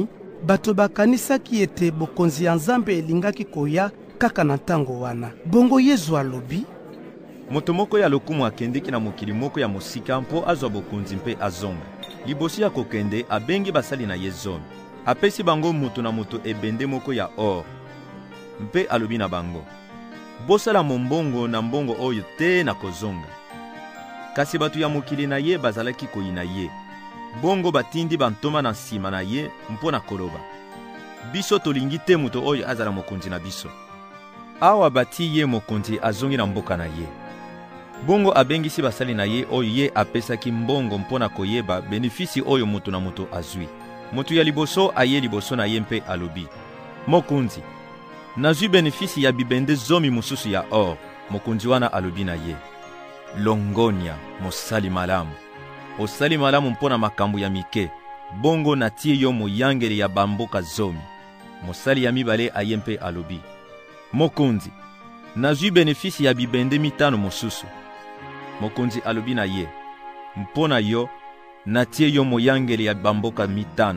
bato bakanisaki ete bokonzi ya Nzambe elingaki koya kaka na ntango wana. Bongo Yesu alobi: moto moko ya lokumu akendeki na mokili moko ya mosika mpo azwa bokonzi mpe azonga. Liboso ya kokende abengi basali na ye zomi. Apesi bango moto na moto ebende moko ya or. Mpe alobi na bango: bosala mombongo na mbongo oyo te na kozonga. Kasi bato ya mokili na ye bazalaki koyina ye. Bongo batindi bantoma na nsima na ye mpo na koloba: biso tolingi te moto oyo azala mokonzi na biso. Awa bati ye mokonzi azongi na mboka na ye. Bongo abengisi basali na ye oyo ye apesaki mbongo mpo na koyeba benefisi oyo moto na moto azwi. Moto ya liboso aye liboso na ye mpe alobi: mokonzi, nazwi benefisi ya bibende zomi mosusu ya or. Mokonzi wana alobi na ye: longonia, mosali malamu. Osali malamu mpo na makambo ya mike. Bongo natie yo moyangeli ya bamboka zomi. Mosali ya mibale aye mpe alobi: mokonzi, nazwi benefisi ya bibende mitano mosusu. Mokonzi alobi na ye: mpo na yo natie yo moyangeli ya bamboka mitano.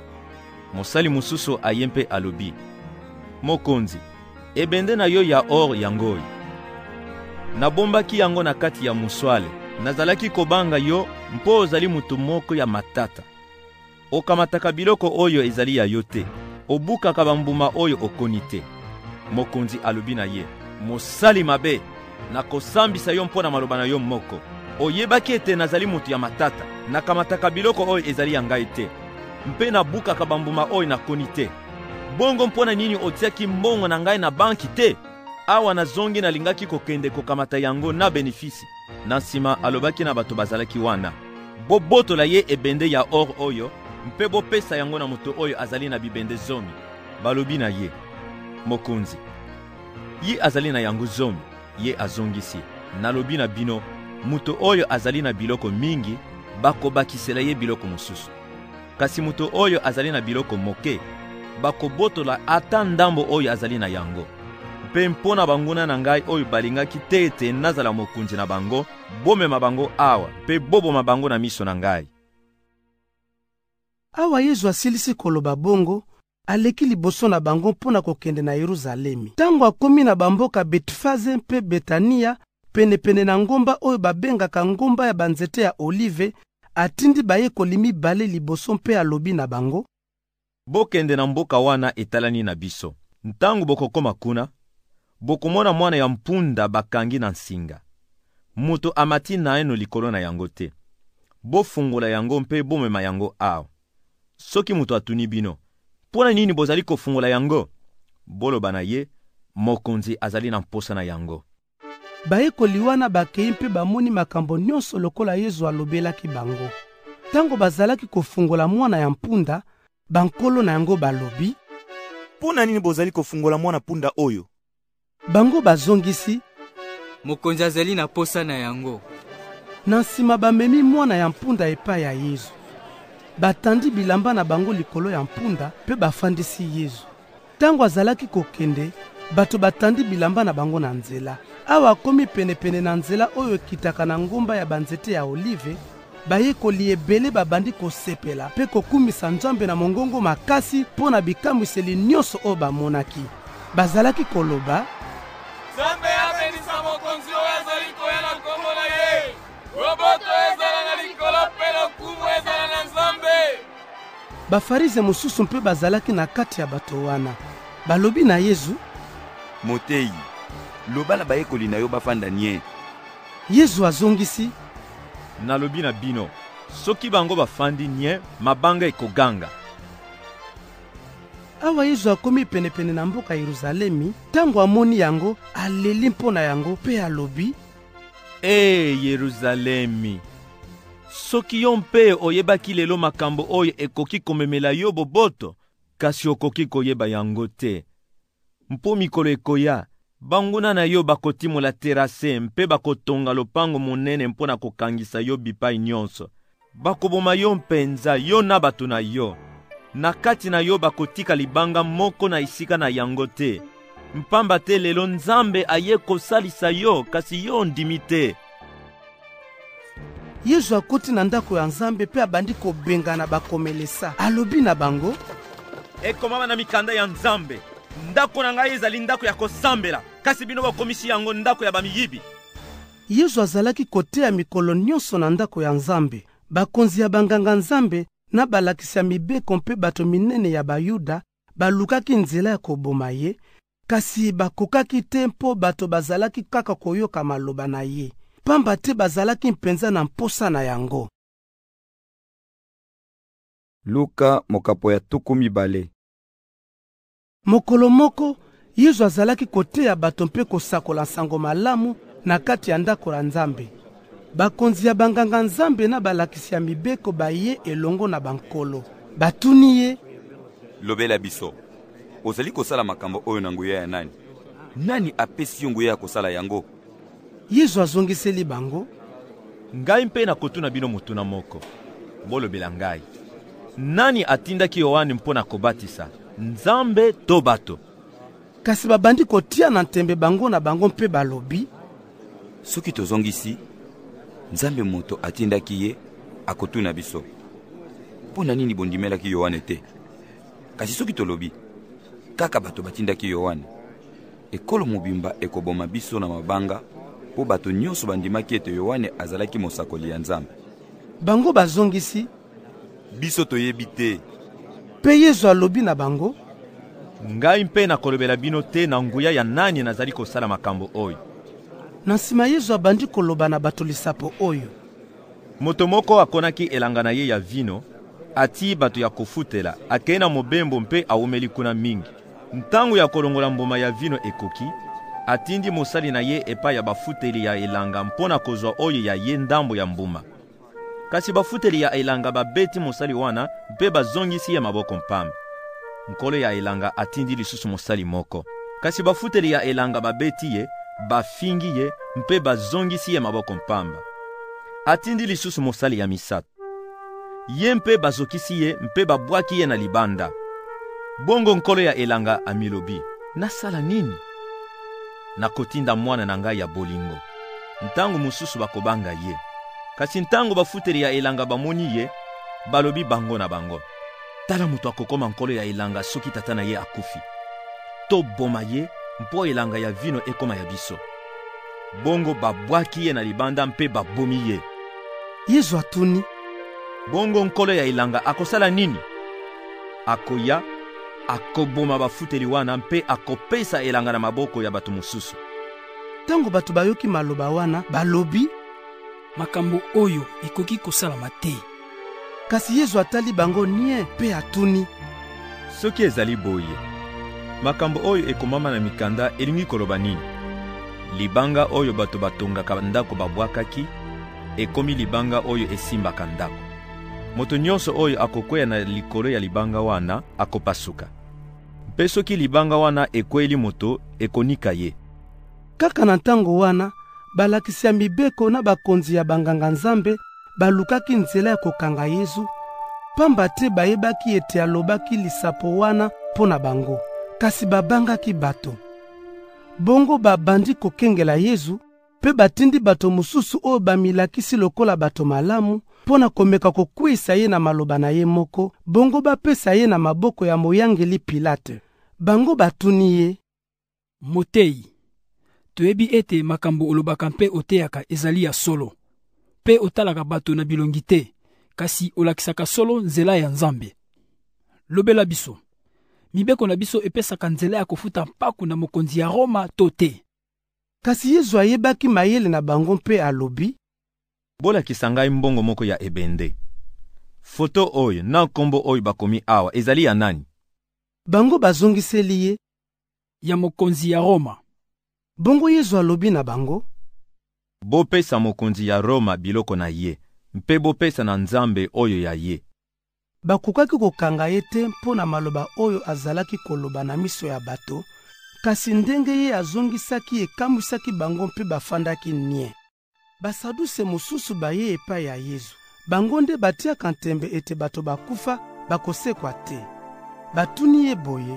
Mosali mosusu aye mpe alobi: mokonzi, ebende na yo ya or yangoyi. Nabombaki yango na kati ya muswale. Nazalaki kobanga yo mpo ozali mutu moko ya matata. Okamataka biloko oyo ezali ya yo te. Obukaka bambuma oyo okoni te. Mokonzi alobi na ye: mosali mabe, nakosambisa yo mpo na maloba na yo moko. Oyebaki ete nazali mutu ya matata, nakamataka biloko oyo ezali ya ngai te, mpe nabukaka bambuma oyo nakoni te. Bongo mpo na nini otiaki mbongo na ngai na banki te? Awa nazongi nalingaki kokende kokamata yango na benefisi. Na nsima alobaki na bato bazalaki wana: bobotola ye ebende ya or oyo, mpe bopesa yango na moto oyo azali na bibende zomi. Balobi na ye: mokonzi, ye azali na yango zomi. Ye azongisi: nalobi na bino, moto oyo azali na biloko mingi, bakobakisela ye biloko mosusu. Kasi moto oyo azali na biloko moke, bakobotola ata ndambo oyo azali na yango. Mpe mpona banguna na ngai oyo balingaki te ete nazala mokonzi na bango, bomema bango awa, mpe boboma bango na miso na ngai. Awa Yesu asilisi koloba bongo, aleki liboso na bango mpona kokende na Yerusalemi. Tango akomi na bamboka Betfaze mpe Betania, penepene na ngomba oyo babengaka ngomba ya banzete ya olive, atindi bayekoli mibale liboso mpe alobi na bango: bokende na mboka wana etalani na biso. Ntango bokokoma kuna, bokomona mwana ya mpunda bakangi na nsinga. Muto amati na eno likolo na yango te. Bofungola yango mpe bomema yango awa. Soki muto atuni bino: pona nini bozali kofungola yango? Boloba na ye: mokonzi azali na mposa na yango. Bayekoli wana bakei mpe bamoni makambo nyonso lokola Yesu alobelaki bango. Tango bazalaki kofungola mwana ya mpunda, bankolo na yango balobi: pona nini bozali kofungola mwana punda oyo? Bango bazongisi: mokonzi azali na posa na yango. Na nsima bamemi mwana ya mpunda epai ya Yesu. Batandi bilamba na bango likolo ya mpunda mpe bafandisi Yesu. Tango azalaki kokende, bato batandi bilamba na bango na nzela. Awa akomi penepene na nzela oyo ekitaka na ngomba ya banzete ya olive, bayekoli ebele babandi kosepela mpe kokumisa Nzambe na mongongo makasi mpo na bikamwiseli nyonso oyo bamonaki. Bazalaki koloba: Nzambe abenisa mokonzi oyo azali koya na kombo na ye. Roboto ezala na likolo mpe lokumu ezala na Nzambe. Bafarize mosusu mpe bazalaki na kati ya bato wana. Balobi na Yesu: Motei, loba na bayekoli na yo bafanda nie. Yesu azongisi: nalobi na bino, soki bango bafandi nie, mabanga ekoganga. Awa Yesu akomi penepene na mboka Yerusalemi, tango amoni yango, aleli mpona yango pe alobi: Yerusalemi, soki yo mpe oyebaki lelo makambo oyo ekoki komemela yo boboto, kasi okoki koyeba yango te. Mpo mikolo ekoya, banguna na yo bakotimola terase mpe bakotonga lopango monene mpona kokangisa yo bipai nyonso. Bakoboma yo mpenza, yo na bato na yo. Na kati na yo bakotika libanga moko na isika na yango te. Mpamba te lelo Nzambe aye kosalisa yo, kasi yo ndimi te. Yesu akoti na ndako ya Nzambe pe abandi kobengana bakomelesa. Alobi na bango: ekomama na mikanda ya nzambe. Ndako na ngai ezali ndako ya kosambela, kasi bino bakomisi yango ndako ya bamiyibi. Yesu azalaki koteya mikolo nyonso na ndako ya nzambe. Bakonzi ya banganga nzambe na balakisi ya mibeko mpe bato minene ya bayuda balukaki nzela ya koboma ye, kasi bakokaki te mpo bato bazalaki kaka koyoka maloba na ye, pamba te bazalaki mpenza na mposa na yango. Luka mokapo ya 12. Mokolo moko, Yesu azalaki koteya bato mpe kosakola sango malamu na kati ya ndako ya nzambe. Bakonzi ya banganga nzambe na balakisi ya mibeko baye elongo na bankolo. Batuni ye, lobela biso, ozali kosala makambo oyo na nguya ya nani? Nani apesi yo nguya ya kosala yango? Yesu azongiseli bango, ngai mpe na kotuna bino mutuna moko. Bolobela ngai, nani atindaki Yohane mpona kobatisa, nzambe to bato? Kasi babandi kotia na ntembe bango na bango mpe balobi, soki tozongisi, nzambe moto atindaki ye akotuna biso. Pona nini bondimelaki Yohane te? Kasi soki tolobi, kaka bato batindaki Yohane, ekolo mobimba ekoboma biso na mabanga, po bato nyonso bandimaki ete Yohane azalaki mosakoli ya nzambe. Bango bazongisi, biso toyebi te. Pe Yesu alobi na bango, ngai mpe na kolobela bino te na nguya ya nani nazali kosala makambo oyo. Na nsima Yesu abandi koloba na bato lisapo oyo. Moto moko akonaki elanga na ye ya vino, ati bato ya kofutela, akei na mobembo mpe aumeli kuna mingi. Ntango ya kolongola mboma ya vino ekoki, atindi mosali na ye epai ya bafuteli ya elanga mpona kozwa oyo ya ye ndambo ya mbuma. Kasi bafuteli ya elanga babeti mosali wana mpe bazongisi ye maboko mpamba. Nkolo ya elanga atindi lisusu mosali moko. Kasi bafuteli ya elanga babeti ye, bafingi ye mpe bazongisi ye maboko mpamba. Atindi lisusu mosali ya misato. Ye mpe bazokisi ye mpe babwaki ye na libanda. Bongo nkolo ya elanga amilobi, nasala nini? Nakotinda mwana na ngai ya bolingo. Ntango mususu bakobanga ye. Kasi ntango bafuteli ya elanga bamoni ye, balobi bango na bango, tala mutu akokoma nkolo ya elanga soki tata na ye akufi. To boma ye mpo elanga ya vino ekoma ya biso. Bongo babwaki ye na libanda mpe babomi ye. Yesu atuni, bongo nkolo ya elanga akosala nini? Akoya, akoboma bafuteli wana mpe akopesa elanga na maboko ya bato mosusu. Tango bato bayoki maloba wana, balobi, makambo oyo ekoki kosalama te. Kasi Yesu atali bango nie pe atuni, soki ezali boye, makambo oyo ekomama na mikanda elingi koloba nini? Libanga oyo bato batongaka ndako babwakaki, ekomi libanga oyo esimbaka ndako. Moto nyonso oyo akokweya na likolo ya libanga wana akopasuka. Mpe soki libanga wana ekweli moto ekonika ye. Kaka na ntango wana, balakisi ya mibeko na bakonzi ya banganga nzambe balukaki nzela ya kokanga Yesu, pamba te bayebaki ete alobaki lisapo wana pona bango, kasi babangaki bato. Bongo babandi kokengela Yesu, pe batindi bato mosusu oyo bamilakisi lokola bato malamu, pona komeka kokwisa ye na maloba na ye moko, bongo bapesa ye na maboko ya moyangeli Pilate. Bango batuni ye, Motei, toyebi ete makambo olobaka mpe oteyaka ezali ya solo, pe otalaka bato na bilongi te, kasi olakisaka solo nzela ya Nzambe. Lobela biso, mibeko na biso epesaka nzela ya kofuta mpaku na mokonzi ya Roma to te. Kasi Yesu ayebaki mayele na bango mpe alobi, bolakisa ngai mbongo moko ya ebende. Foto oyo na nkombo oyo bakomi awa ezali ya nani? Bango bazongiseli ye, ya mokonzi ya Roma. Bongo Yesu alobi na bango, bopesa mokonzi ya Roma biloko na ye, mpe bopesa na Nzambe oyo ya ye. Bakokaki kokanga ye te mpo na maloba oyo azalaki koloba na miso ya bato, kasi ndenge ye azongisaki ekambwisaki bango mpe bafandaki nie. Basaduse mosusu baye epai ya Yesu. Bango nde batiaka ntembe ete bato bakufa bakosekwa te. Batuni ye boye,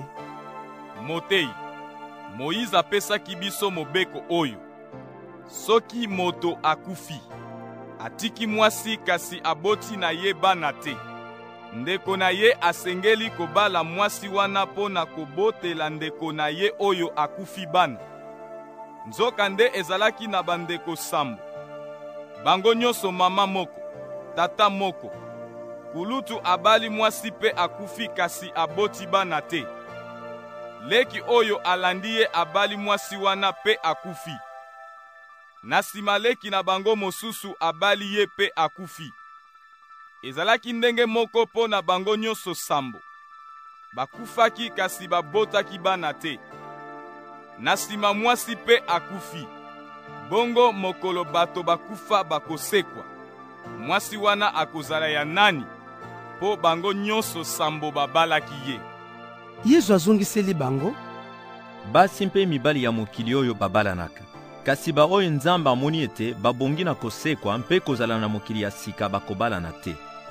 Motei, Moïse apesaki biso mobeko oyo. Soki moto akufi, atiki mwasi kasi aboti na ye bana te. ndeko na ye asengeli kobala mwasi wana mpo na kobotela ndeko na ye oyo akufi bana. Nzokande ezalaki na bandeko sambo. Bango nyonso mama moko, tata moko. Kulutu abali mwasi pe akufi kasi aboti bana te. Leki oyo alandi ye abali mwasi wana pe akufi. Na nsima leki na bango mosusu abali ye pe akufi. Ezalaki ndenge moko mpo na bango nyonso sambo. Bakufaki kasi babotaki bana te. Na nsima mwasi pe akufi. Bongo mokolo bato bakufa bakosekwa. Mwasi wana akozala ya nani? Po bango nyonso sambo babalaki ye. Yesu azongiseli bango: basi mpe mibali ya mokili oyo babalanaka. Kasi ba oyo Nzambe amoni ete babongi na kosekwa mpe kozala na mokili ya sika bakobalana te.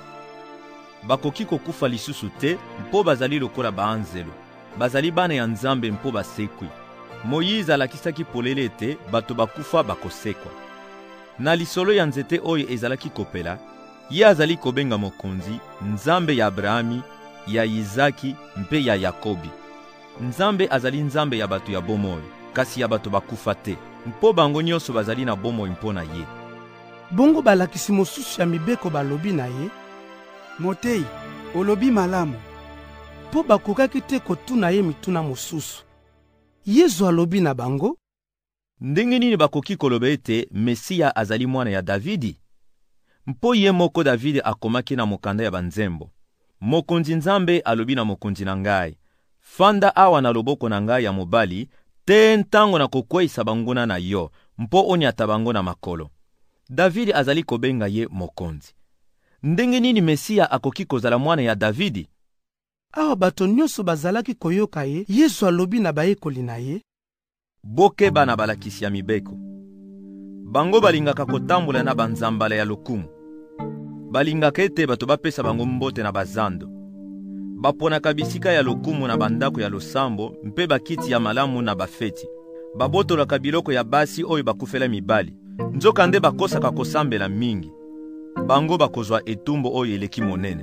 Bakoki kokufa lisusu te mpo bazali lokola baanzelo. Bazali bana ya Nzambe mpo basekwi. Moyize alakisaki polele ete bato bakufa bakosekwa. Na lisolo ya nzete oyo ezalaki kopela, ye azali kobenga mokonzi, Nzambe ya Abrahami, ya Izaki mpe ya Yakobi. Nzambe azali Nzambe ya bato ya bomoi, kasi ya bato bakufa te, mpo bango nyonso bazali na bomoi mpo na ye. Bongo balakisi mosusu ya mibeko balobi na ye: Motei, olobi malamu. Po bakokaki te kotuna ye mituna mosusu. Yesu alobi na bango: ndenge nini bakoki koloba ete Mesia azali mwana ya Davidi? Mpo ye moko Davidi akomaki na mokanda ya banzembo. Mokonzi Nzambe alobi na mokonzi na ngai: fanda awa na loboko na ngai ya mobali, te ntango na kokweyisa banguna na yo, mpo onyata bango na makolo. Davidi azali kobenga ye mokonzi. Ndenge nini Mesia akoki kozala mwana ya Davidi? Awa bato nyonso bazalaki koyoka ye, Yesu alobi na bayekoli na ye: bokeba na balakisi ya mibeko. Bango balingaka kotambola na banzambala ya lokumu. Balingaka ete bato bapesa bango mbote na bazando. Baponaka bisika ya lokumu na bandako ya losambo mpe bakiti ya malamu na bafeti. Babotolaka biloko ya basi oyo bakufela mibali. Nzokande bakosaka kosambela mingi. Bango bakozwa etumbo oyo eleki monene.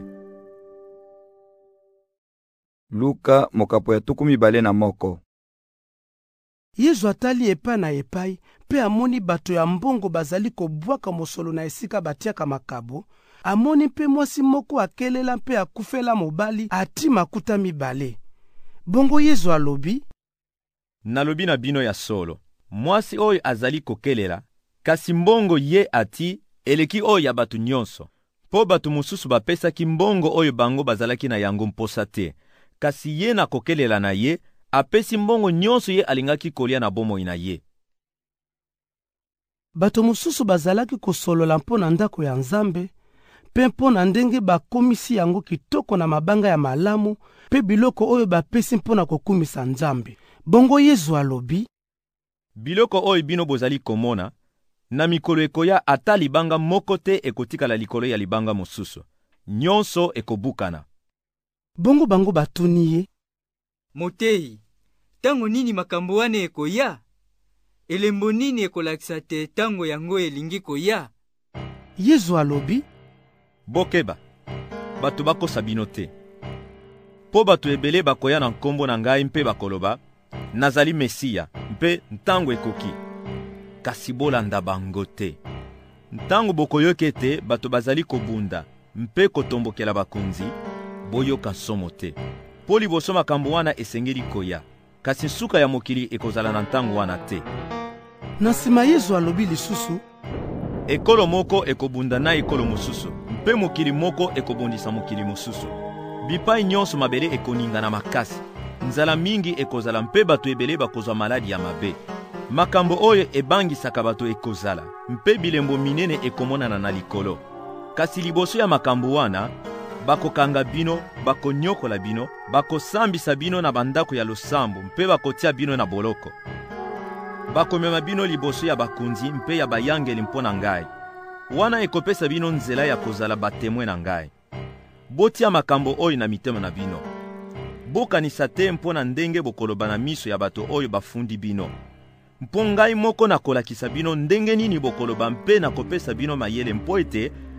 Luka mokapo ya 21. Yesu atali epai na epai, pe amoni bato ya mbongo bazali kobwaka mosolo na esika batiaka makabo. Amoni pe mwasi moko akelela mpe akufela mobali ati makuta mibale. Bongo Yesu alobi: nalobi na bino ya solo, mwasi oyo azali kokelela, kasi mbongo ye ati eleki oyo ya bato nyonso. Po bato mosusu bapesaki mbongo oyo bango bazalaki na yango mposa te, kasi ye na kokelela na ye apesi mbongo nyonso ye alingaki kolia na bomoi na ye. Bato mosusu bazalaki kosolola mpo na ndako ya Nzambe, pe mpo na ndenge bakomisi yango kitoko na mabanga ya malamu, pe biloko oyo bapesi mpo na kokumisa Nzambe. Bongo Yesu alobi: biloko oyo bino bozali komona, na mikolo ekoya ata libanga moko te ekotikala likolo ya libanga mosusu. Nyonso ekobukana. Bongo bango batuni ye: Motei, tango nini makambo wana ekoya? Elembo nini ekolakisa te tango yango elingi koya? Yesu alobi: bokeba, bato bakosa bino te. Po bato ebele bakoya na nkombo na ngai mpe bakoloba: nazali Mesia, mpe ntango ekoki. Kasi bolanda bango te. Ntango bokoyoka ete bato bazali kobunda mpe kotombokela bakonzi, boyoka somo te. Po liboso makambo wana esengeli koya, kasi suka ya mokili ekozala na ntango wana te. Na nsima Yesu alobi lisusu: ekolo moko ekobunda na ekolo mosusu, mpe mokili moko ekobondisa mokili mosusu. Bipai nyonso mabele ekoningana makasi. Nzala mingi ekozala mpe bato ebele bakozwa maladi ya mabe. Makambo oyo ebangisaka bato ekozala, mpe bilembo minene ekomonana na likolo. Kasi liboso ya makambo wana, bakokanga bino, bakonyokola bino, bakosambisa bino na bandako ya losambo, mpe bakotia bino na boloko. Bakomema bino liboso ya bakonzi mpe ya bayangeli mpo na ngai. Wana ekopesa bino nzela ya kozala batemwe na ngai. Botia makambo oyo na mitema na bino. Bokanisa te mpo na ndenge bokoloba na miso ya bato oyo bafundi bino. Mpo ngai moko na kolakisa bino ndenge nini bokoloba mpe na kopesa bino mayele mpo ete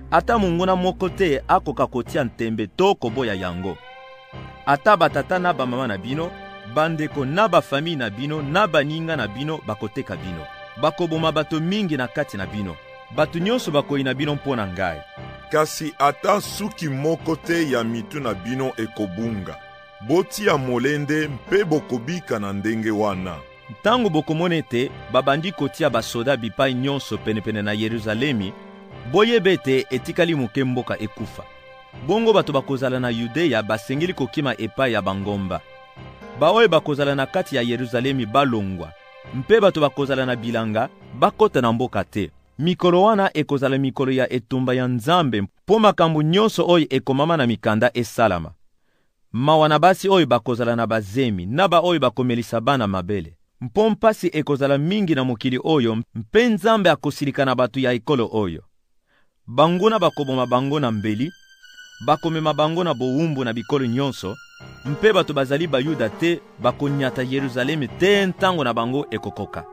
ata monguna moko te akoka kotia ntembe to koboya yango. Ata batata na bamama na bino, bandeko na bafami na bino, na baninga na bino bakoteka bino. Bakoboma bato mingi na kati na bino. Bato nyonso bakoyina bino mpo na ngai. Kasi ata suki moko te ya mitu na bino ekobunga. Botia molende mpe bokobika na ndenge wana. Ntango bokomona ete babandi kotia basoda bipai nyonso penepene na Yerusalemi, boyeba ete etikali moke mboka ekufa. Bongo bato bakozala na Yudeya basengeli kokima epai ya bangomba. Baoyo bakozala na kati ya Yerusalemi balongwa, mpe bato bakozala na bilanga bakota na mboka te. Mikolo wana ekozala mikolo ya etumba ya Nzambe mpo makambo nyonso oyo ekomama na mikanda esalama. Mawa na basi oyo bakozala na bazemi na ba oyo bakomelisa bana mabele. Mpo mpasi ekozala mingi na mokili oyo mpe Nzambe akosilika na bato ya ekolo oyo. Banguna bakoboma bango na mbeli, bakomema bango na bowumbu na bikolo nyonso, mpe bato bazali bayuda te bakonyata Yerusalemi te ntango na bango ekokoka.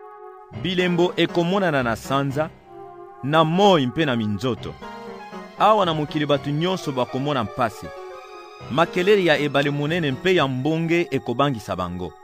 Bilembo ekomonana na sanza, na moi mpe na minzoto. Awa na mokili bato nyonso bakomona mpasi. Makelele ya ebale monene mpe ya mbonge ekobangisa bango.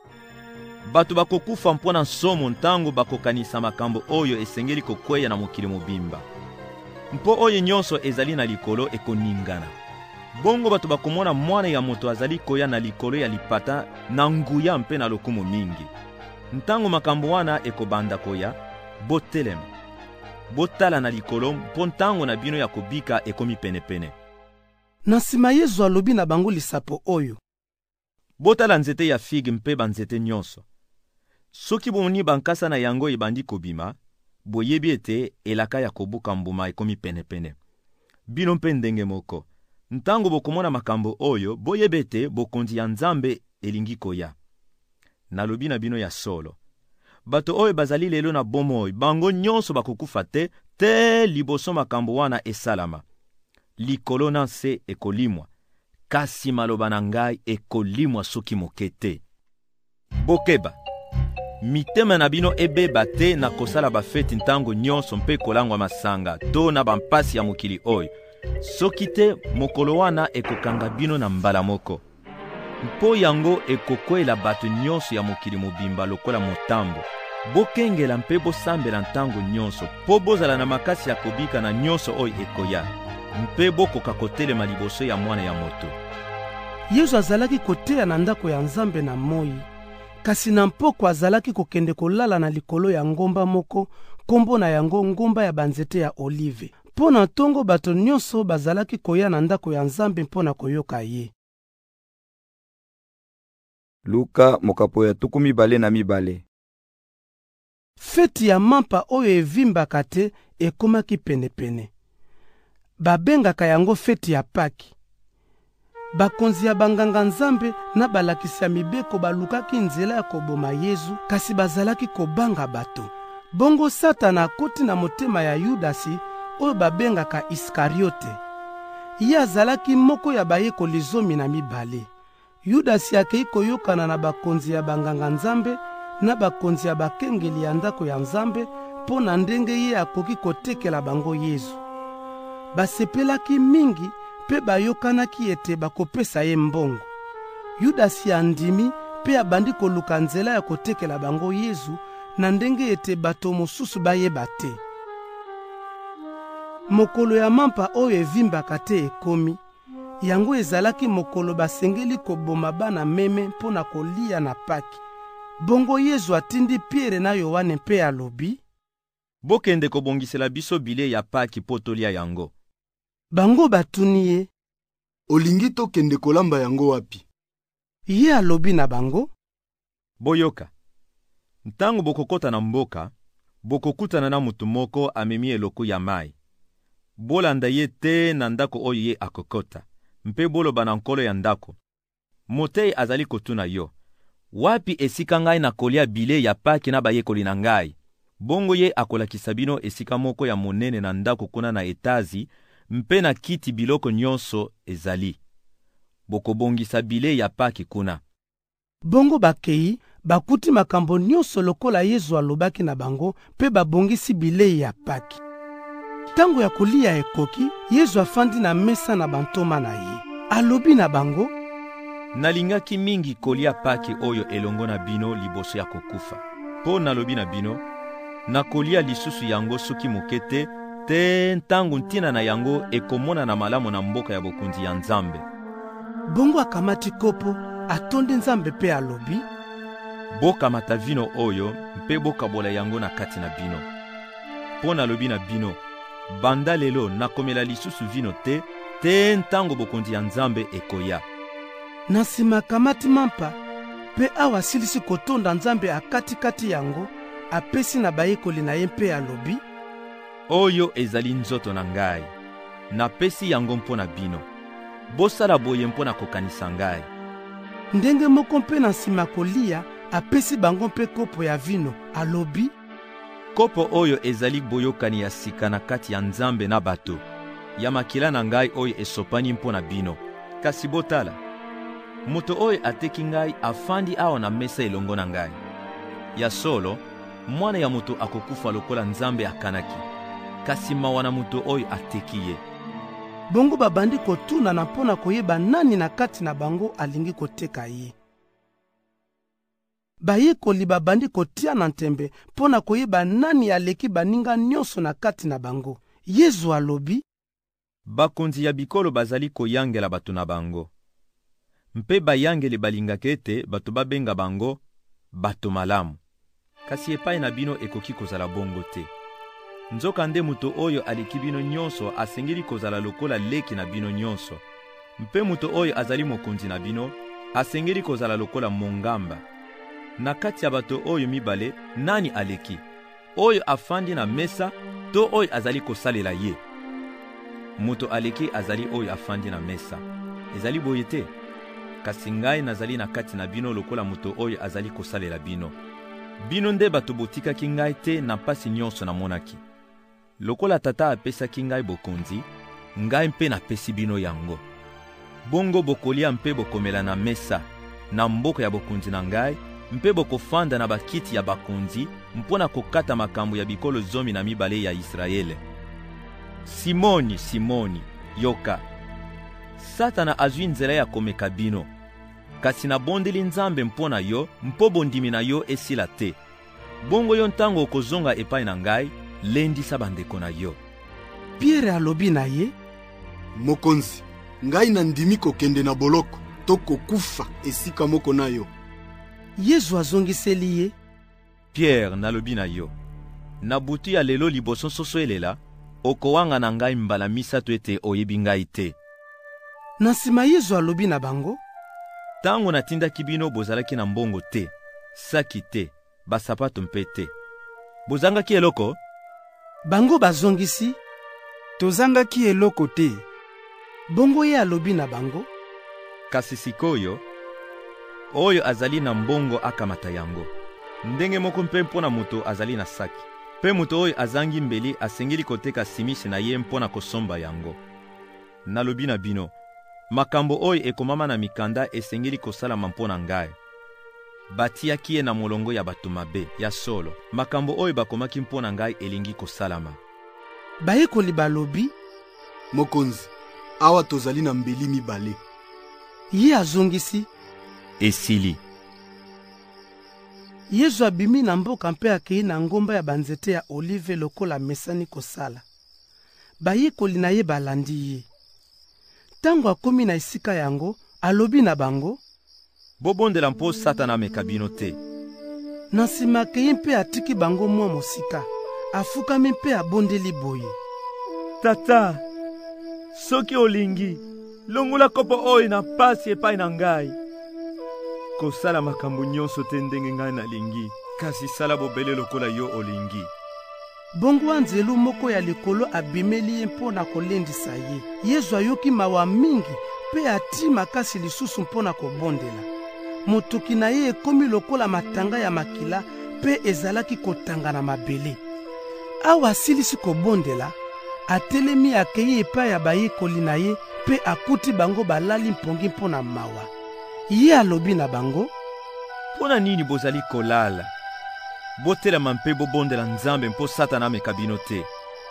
Bato bakokufa mpona nsomo ntango bakokanisa makambo oyo esengeli kokweya na mokili mobimba. Mpo oyo nyonso ezali na likolo ekoningana. Bongo bato bakomona mwana ya moto azali koya na likolo ya lipata na nguya mpe na lokumu mingi. Ntango makambo wana ekobanda koya, botelema. Botala na likolo mpo ntango na bino ya kobika ekomi penepene. Na nsima Yesu alobi na bango lisapo oyo: botala nzete ya figi mpe banzete nyonso. Soki bomoni bankasa na yango ebandi kobima, boyebi ete elaka ya kobuka mbuma ekomi penepene. Bino mpe ndenge moko, ntango bokomona makambo oyo, boyebi ete bokonzi ya Nzambe elingi koya. Nalobi na bino ya solo, bato oyo bazali lelo na bomoi, bango nyonso bakokufa te liboso makambo wana esalama. Likolo na nse ekolimwa, kasi maloba na ngai ekolimwa soki moke te. Bokeba, mitema na bino ebeba te na kosala bafeti ntango nyonso mpe kolangwa masanga to na bampasi ya mokili oyo. Soki te mokolo wana ekokanga bino na mbala moko. Mpo yango ekokwela bato nyonso ya mokili mobimba lokola motambo. Bokengela mpe bosambela ntango nyonso, po bozala na makasi ya kobika na nyonso oyo ekoya. Mpe bokoka kotelema liboso ya mwana ya moto. Yesu azalaki koteya na ndako ya Nzambe na moi, kasi na mpoko azalaki kokende kolala na likolo ya ngomba moko, kombo na yango ngomba ya banzete ya olive. Mpo na ntongo bato nyonso bazalaki koya na ndako ya Nzambe mpo na koyoka ye. Luka mokapo ya 22. Feti ya mampa oyo evimbaka te ekomaki penepene. Babengaka yango feti ya Paki. Bakonzi ya banganga Nzambe na balakisi ya mibeko balukaki nzela ya koboma Yesu, kasi bazalaki kobanga bato. Bongo Satana akoti na motema ya Yudasi oyo babengaka Iskariote. Ye azalaki moko ya bayekoli 12. Yudasi akei koyokana na bakonzi ya banganga Nzambe na bakonzi ya bakengeli ya ndako ya Nzambe mpo na ndenge ye akoki kotekela bango Yesu. Basepelaki mingi pe bayokanaki ete bakopesa ye mbongo. Yudasi andimi pe abandi koluka nzela ya kotekela bango Yesu na ndenge ete bato mosusu bayeba te. Mokolo ya mampa oyo evimbaka te ekomi, yango ezalaki mokolo basengeli koboma bana meme mpo na kolia na Paki. Bongo Yesu atindi Pierre na Yohane mpe alobi: bokende kobongisela biso bile ya Paki po tolia yango. Bango batuni ye: olingi tokende kolamba yango wapi? Ye alobi na bango: boyoka, ntango bokokota na mboka, bokokutana na mutu moko amemi eloko ya mai. Bolanda ye te na ndako oyo ye akokota, mpe boloba na nkolo ya ndako: Motei azali kotuna yo, wapi esika ngai na kolia bile ya Paki na bayekoli na ngai? Bongo ye akolakisa bino esika moko ya monene na ndako kuna na etazi, mpe na kiti biloko nyonso ezali. Bokobongisa bile ya Paki kuna. Bongo bakei bakuti makambo nyonso lokola Yesu alobaki na bango, pe babongisi bile ya Paki. Tango ya kolia ekoki, Yesu afandi na mesa na bantoma na ye. Alobi na bango: nalingaki mingi kolia pake oyo elongo na bino liboso ya kokufa. Po nalobi na bino, nakolia lisusu yango soki moke te ntango ntina na yango ekomona na malamu na mboka ya bokonzi ya Nzambe. Bongo akamati kopo, atonde Nzambe pe alobi: bokamata vino oyo mpe bokabola yango na kati na bino. Po nalobi na bino, banda lelo nakomela lisusu vino te ntango bokonzi ya Nzambe ekoya. Na nsima akamati mampa, pe awa asilisi kotonda Nzambe akati yango, apesi na bayekoli na ye mpe alobi: oyo ezali nzoto na ngai, napesi yango mpo na bino. Bosala boye mpo na kokanisa ngai. Ndenge moko mpe na nsima kolia, apesi bango mpe kopo ya vino, alobi: kopo oyo ezali boyokani ya sika na kati ya Nzambe na bato, ya makila na ngai oyo esopani mpo na bino. Kasi botala, moto oyo ateki ngai afandi awa na mesa elongo na ngai. Ya solo, mwana ya moto akokufa lokola Nzambe akanaki, kasi mawa na moto oyo ateki ye. Bongo babandi kotuna na mpona koyeba nani na kati na bango alingi koteka ye. Bayekoli babandi kotia na ntembe mpona koyeba nani aleki baninga nyonso na kati na bango. Yesu alobi: bakonzi ya bikolo bazali koyangela bato na bango, mpe bayangeli balingaka ete bato babenga bango bato malamu. Kasi epai na bino ekoki kozala bongo te. Nzoka nde moto oyo aleki bino nyonso asengeli kozala lokola leki na bino nyonso, mpe moto oyo azali mokonzi na bino asengeli kozala lokola mongamba. Na kati ya bato oyo mibale, nani aleki? Oyo afandi na mesa to oyo azali kosalela ye? Moto aleki azali oyo afandi na mesa. Ezali boye te. Kasi ngai nazali na kati na bino lokola moto oyo azali kosalela bino. Bino nde bato botikaki ngai te na pasi nyonso namonaki. Lokola tata apesaki ngai bokonzi, ngai mpe napesi bino yango. Bongo bokolia mpe bokomela na mesa na mboka ya bokonzi na ngai, mpe bokofanda na bakiti ya bakonzi mpona kokata makambo ya bikolo 12 ya Israele. Simoni, Simoni, yoka. Satana azwi nzela ya komeka bino, kasi nabondeli Nzambe mpona yo mpo bondimi na yo esila te. Bongo yo ntango okozonga epai na ngai, lendisa bandeko na yo. Pierre alobi na ye: mokonzi, ngai nandimi kokende na boloko to kokufa esika moko na yo. Yesu azongiseli ye: Pierre, nalobi na yo, na butu ya lelo liboso soso elela, okowanga na ngai mbala misato ete oyebi ngai te. Na nsima Yesu alobi na bango: tango natindaki bino bozalaki na mbongo te, saki te, basapato mpe te. Bozangaki eloko? Bango bazongisi: tozangaki eloko te. Bongo ye alobi na bango: kasi sikoyo, oyo azali na mbongo akamata yango. Ndenge moko mpe mpona moto azali na saki. Pe moto oyo azangi mbeli asengeli koteka simisi na ye mpona kosomba yango. Nalobi na bino, makambo oyo ekomama na mikanda esengeli kosalama mpona ngai. Batiaki ye na molongo ya bato mabe, ya solo. Makambo oyo bakomaki mpona ngai elingi kosalama. Bayekoli balobi: mokonzi, awa tozali na mbeli mibale. Ye azongisi: esili. Yesu abimi na mboka mpe akei na ngomba ya banzete ya olive lokola mesani kosala. Bayekoli na ye balandi ye. Tango akomi na esika yango, alobi na bango: bobondela mpo Satana ameka bino te. Na nsima akei mpe atiki bango mwa mosika, afukami mpe abondeli boye: tata, soki olingi, longola kopo oyo na pasi epai na ngai. Kosala makambo nyonso te ndenge ngai nalingi, kasi sala bobele lokola yo olingi. Bongo anzelu moko ya likolo abimeli ye mpona kolendisa ye. Yesu ayoki mawa mingi mpe ati makasi lisusu mpona kobondela. Motoki na ye ekomi lokola matanga ya makila mpe ezalaki kotanga na mabele. Awa asilisi kobondela, atelemi akei epai ya bayekoli na ye mpe akuti bango balali mpongi mpona mawa. Ye alobi na bango: mpona nini bozali kolala? Botelema mpe bobondela Nzambe mpo Satana ameka bino te.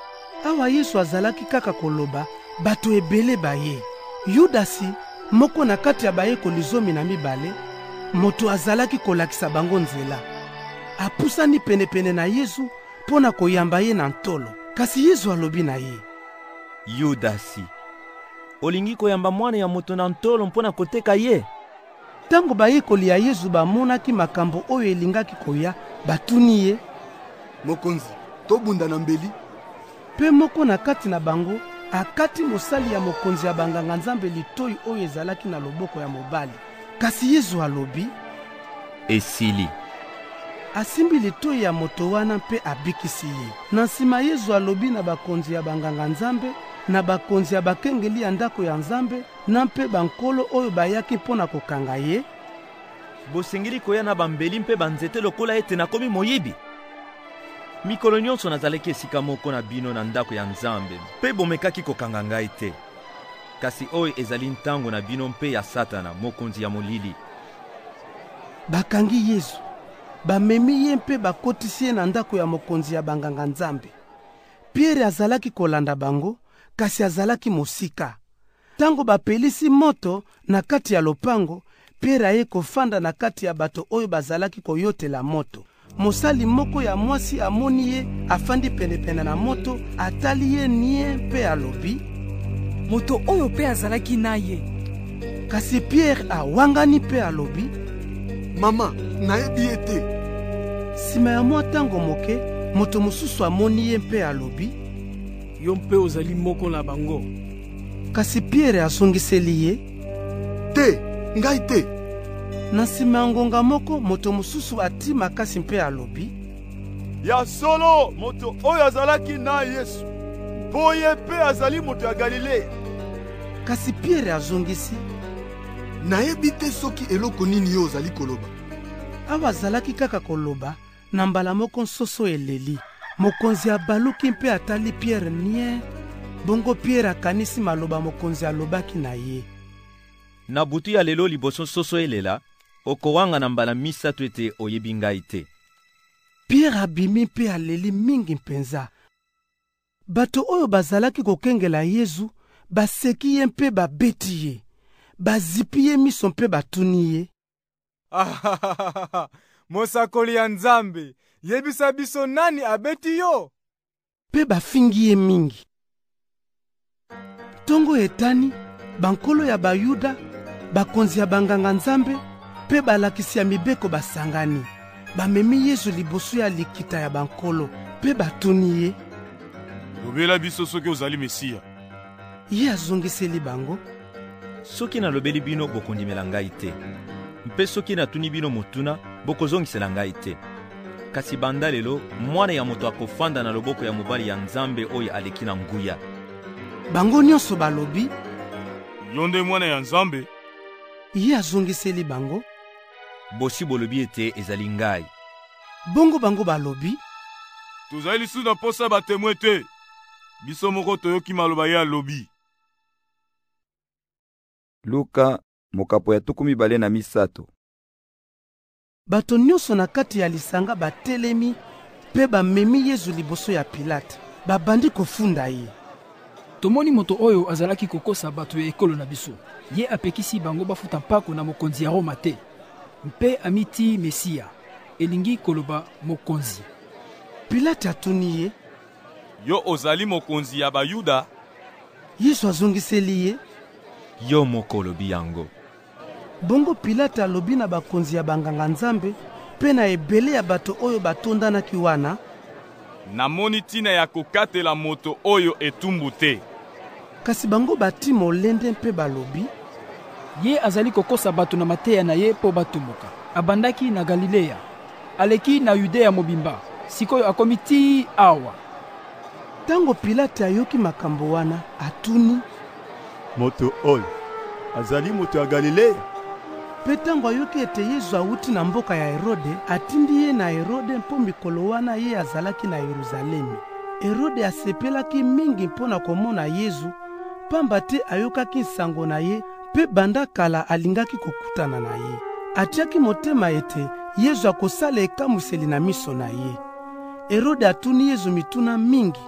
awa Yesu azalaki kaka koloba bato ebele baye. Yudasi moko na kati ya bayekoli 12 moto azalaki kolakisa bango nzela apusani penepene na Yesu pona koyamba ye na ntolo. Kasi Yesu alobi na ye: Yudasi, olingi koyamba mwana ya moto na ntolo mpona koteka ye? Tango bayekoli ya Yesu bamonaki makambo oyo elingaki koya, batuni ye: Mokonzi, tobunda na mbeli? Pe moko na kati na bango akati mosali ya mokonzi ya banganga nzambe litoi oyo ezalaki na loboko ya mobali. Kasi Yesu alobi: Esili. Asimbi litoi ya moto wana mpe abikisi ye. Na nsima Yesu alobi na bakonzi ya banganga nzambe, na bakonzi ya bakengeli ya ndako ya nzambe, na mpe bankolo oyo bayaki mpona kokanga ye: Bosengeli koya na bambeli mpe banzete lokola ete nakomi moyibi. Mikolo nyonso nazalaki esika moko na bino na ndako ya nzambe, mpe bomekaki kokanga ngai te. Kasi oyo ezali ntango na bino mpe ya Satana, mokonzi ya molili. Bakangi Yesu, bamemi ye mpe bakotisi ye na ndako ya mokonzi ya banganga nzambe. Pierre azalaki kolanda bango, kasi azalaki mosika. Tango bapelisi moto na kati ya lopango, Pierre aye kofanda na kati ya bato oyo bazalaki koyotela moto. Mosali moko ya mwasi amoni ye afandi penepene na moto, atali ye nie mpe alobi: Moto oyo pe azalaki na ye. Kasi Pierre awangani mpe alobi: Mama, nayebi ete. Sima ya mwa tango moke, moto mosusu amoni ye mpe alobi: Yo mpe ozali moko na bango. Kasi Pierre asongiseli ye: Te, ngai te. Na nsima ya ngonga moko, moto mosusu ati makasi mpe alobi: Ya solo moto oyo azalaki na Yesu, mpo ye mpe azali moto ya Galilea. Kasi Pierre azongisi: Nayebi te soki eloko nini yo ozali koloba. Awa azalaki kaka koloba, na mbala moko nsoso eleli. Mokonzi abaluki mpe atali Pierre nie. Bongo Pierre akanisi maloba mokonzi alobaki na ye. Na butu ya lelo liboso soso elela, okowanga na mbala misato ete oyebi ngai te. Pierre abimi mpe aleli mingi mpenza. Bato oyo bazalaki kokengela Yesu baseki ye mpe babeti ye. Bazipi ye miso mpe batuni ye: Mosakoli ya Nzambe, yebisa biso nani abeti yo? Pe bafingi ye mingi. Tongo etani, bankolo ya Bayuda, bakonzi ya banganga nzambe, pe balakisi ya mibeko basangani. Bamemi Yesu liboso ya likita ya bankolo, pe batuni ye: Lobela biso soki ozali Mesia. Ye azongiseli bango: Soki nalobeli bino bokondimela ngai te. Mpe soki natuni bino motuna, bokozongisela ngai te. Kasi banda lelo, mwana ya moto akofanda na loboko ya mobali ya Nzambe oyo aleki na nguya. Bango nyonso balobi: Yo nde mwana ya Nzambe? Ye azongiseli bango: Bosi bolobi ete ezali ngai. Bongo bango balobi: Tozali lisusu na posa batemwe te. Biso moko toyoki maloba ye alobi. Luka mokapo ya 23. Bato nyonso na kati ya lisanga batelemi pe bamemi Yesu liboso ya Pilate. Babandi kofunda ye. Tomoni moto oyo azalaki kokosa bato ya ekolo na biso. Ye apekisi bango bafuta mpako na mokonzi ya Roma te. Mpe amiti Mesia, elingi koloba mokonzi. Pilate atuni ye: Yo ozali mokonzi ya Bayuda? Yesu azongiseli ye: Yo moko olobi yango. Bongo Pilate alobi na bakonzi ya banganga nzambe pe na ebele ya bato oyo batondanaki wana: Namoni ntina ya kokatela moto oyo etumbu te. Kasi bango bati molende mpe balobi: Ye azali kokosa bato na mateya na ye po batumbuka. Abandaki na Galilea, aleki na Yudea mobimba, sikoyo akomi ti awa. Tango Pilate ayoki makambo wana, atuni: Moto oyo azali moto ya Galilea? Pe tango ayoki ete Yesu awuti na mboka ya Herode, atindi ye na Herode mpo mikolo wana ye azalaki na Yerusalemi. Herode asepelaki mingi mpona komona Yesu, pamba te ayokaki nsango na ye, pe banda kala alingaki kokutana na ye. Atiaki motema ete Yesu akosala ekamwiseli na miso na ye. Herode atuni Yesu mituna mingi,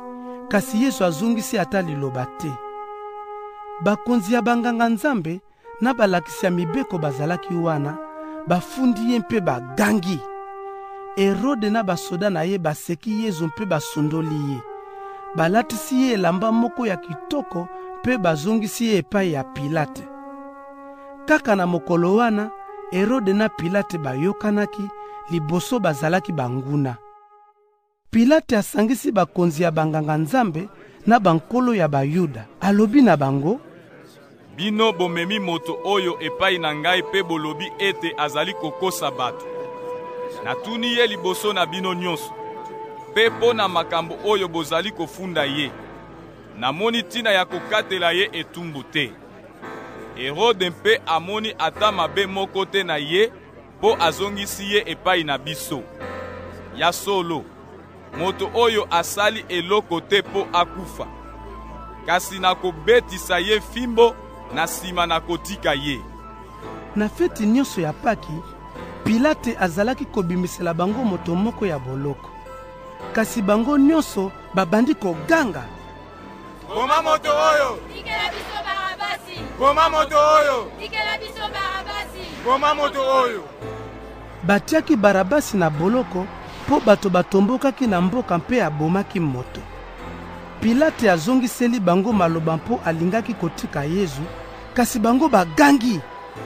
kasi Yesu azongisi ata liloba te. Bakonzi ya banganga Nzambe na balakisi ya mibeko bazalaki wana bafundi ye mpe bagangi. Herode na basoda na ye baseki Yesu mpe basundoli ye. Balatisi ye elamba moko ya kitoko mpe bazongisi ye epai ya Pilate. Kaka na mokolo wana Herode na Pilate bayokanaki liboso bazalaki banguna. Pilate asangisi bakonzi ya banganga Nzambe na bankolo ya Bayuda. Alobi na bango, bino bomemi moto oyo epai na ngai pe bolobi ete azali kokosa bato. Natuni ye liboso na bino nyonso, pe mpo na makambo oyo bozali kofunda ye. Namoni tina ya kokatela ye etumbu te. Herode mpe amoni ata mabe moko te na ye po azongisi ye epai na biso. Ya solo, moto oyo asali eloko te po akufa. Kasi nakobetisa ye fimbo na sima na kotika ye. Na feti nyonso ya Paki, Pilate azalaki kobimisela bango moto moko ya boloko. Kasi bango nyonso babandi koganga, boma moto oyo! Tikela biso Barabasi! Boma moto oyo! Tikela biso Barabasi! Boma moto oyo! Batiaki Barabasi na boloko po bato batombokaki na mboka mpe abomaki moto. Pilate azongiseli bango maloba mpo alingaki kotika Yesu, kasi bango bagangi.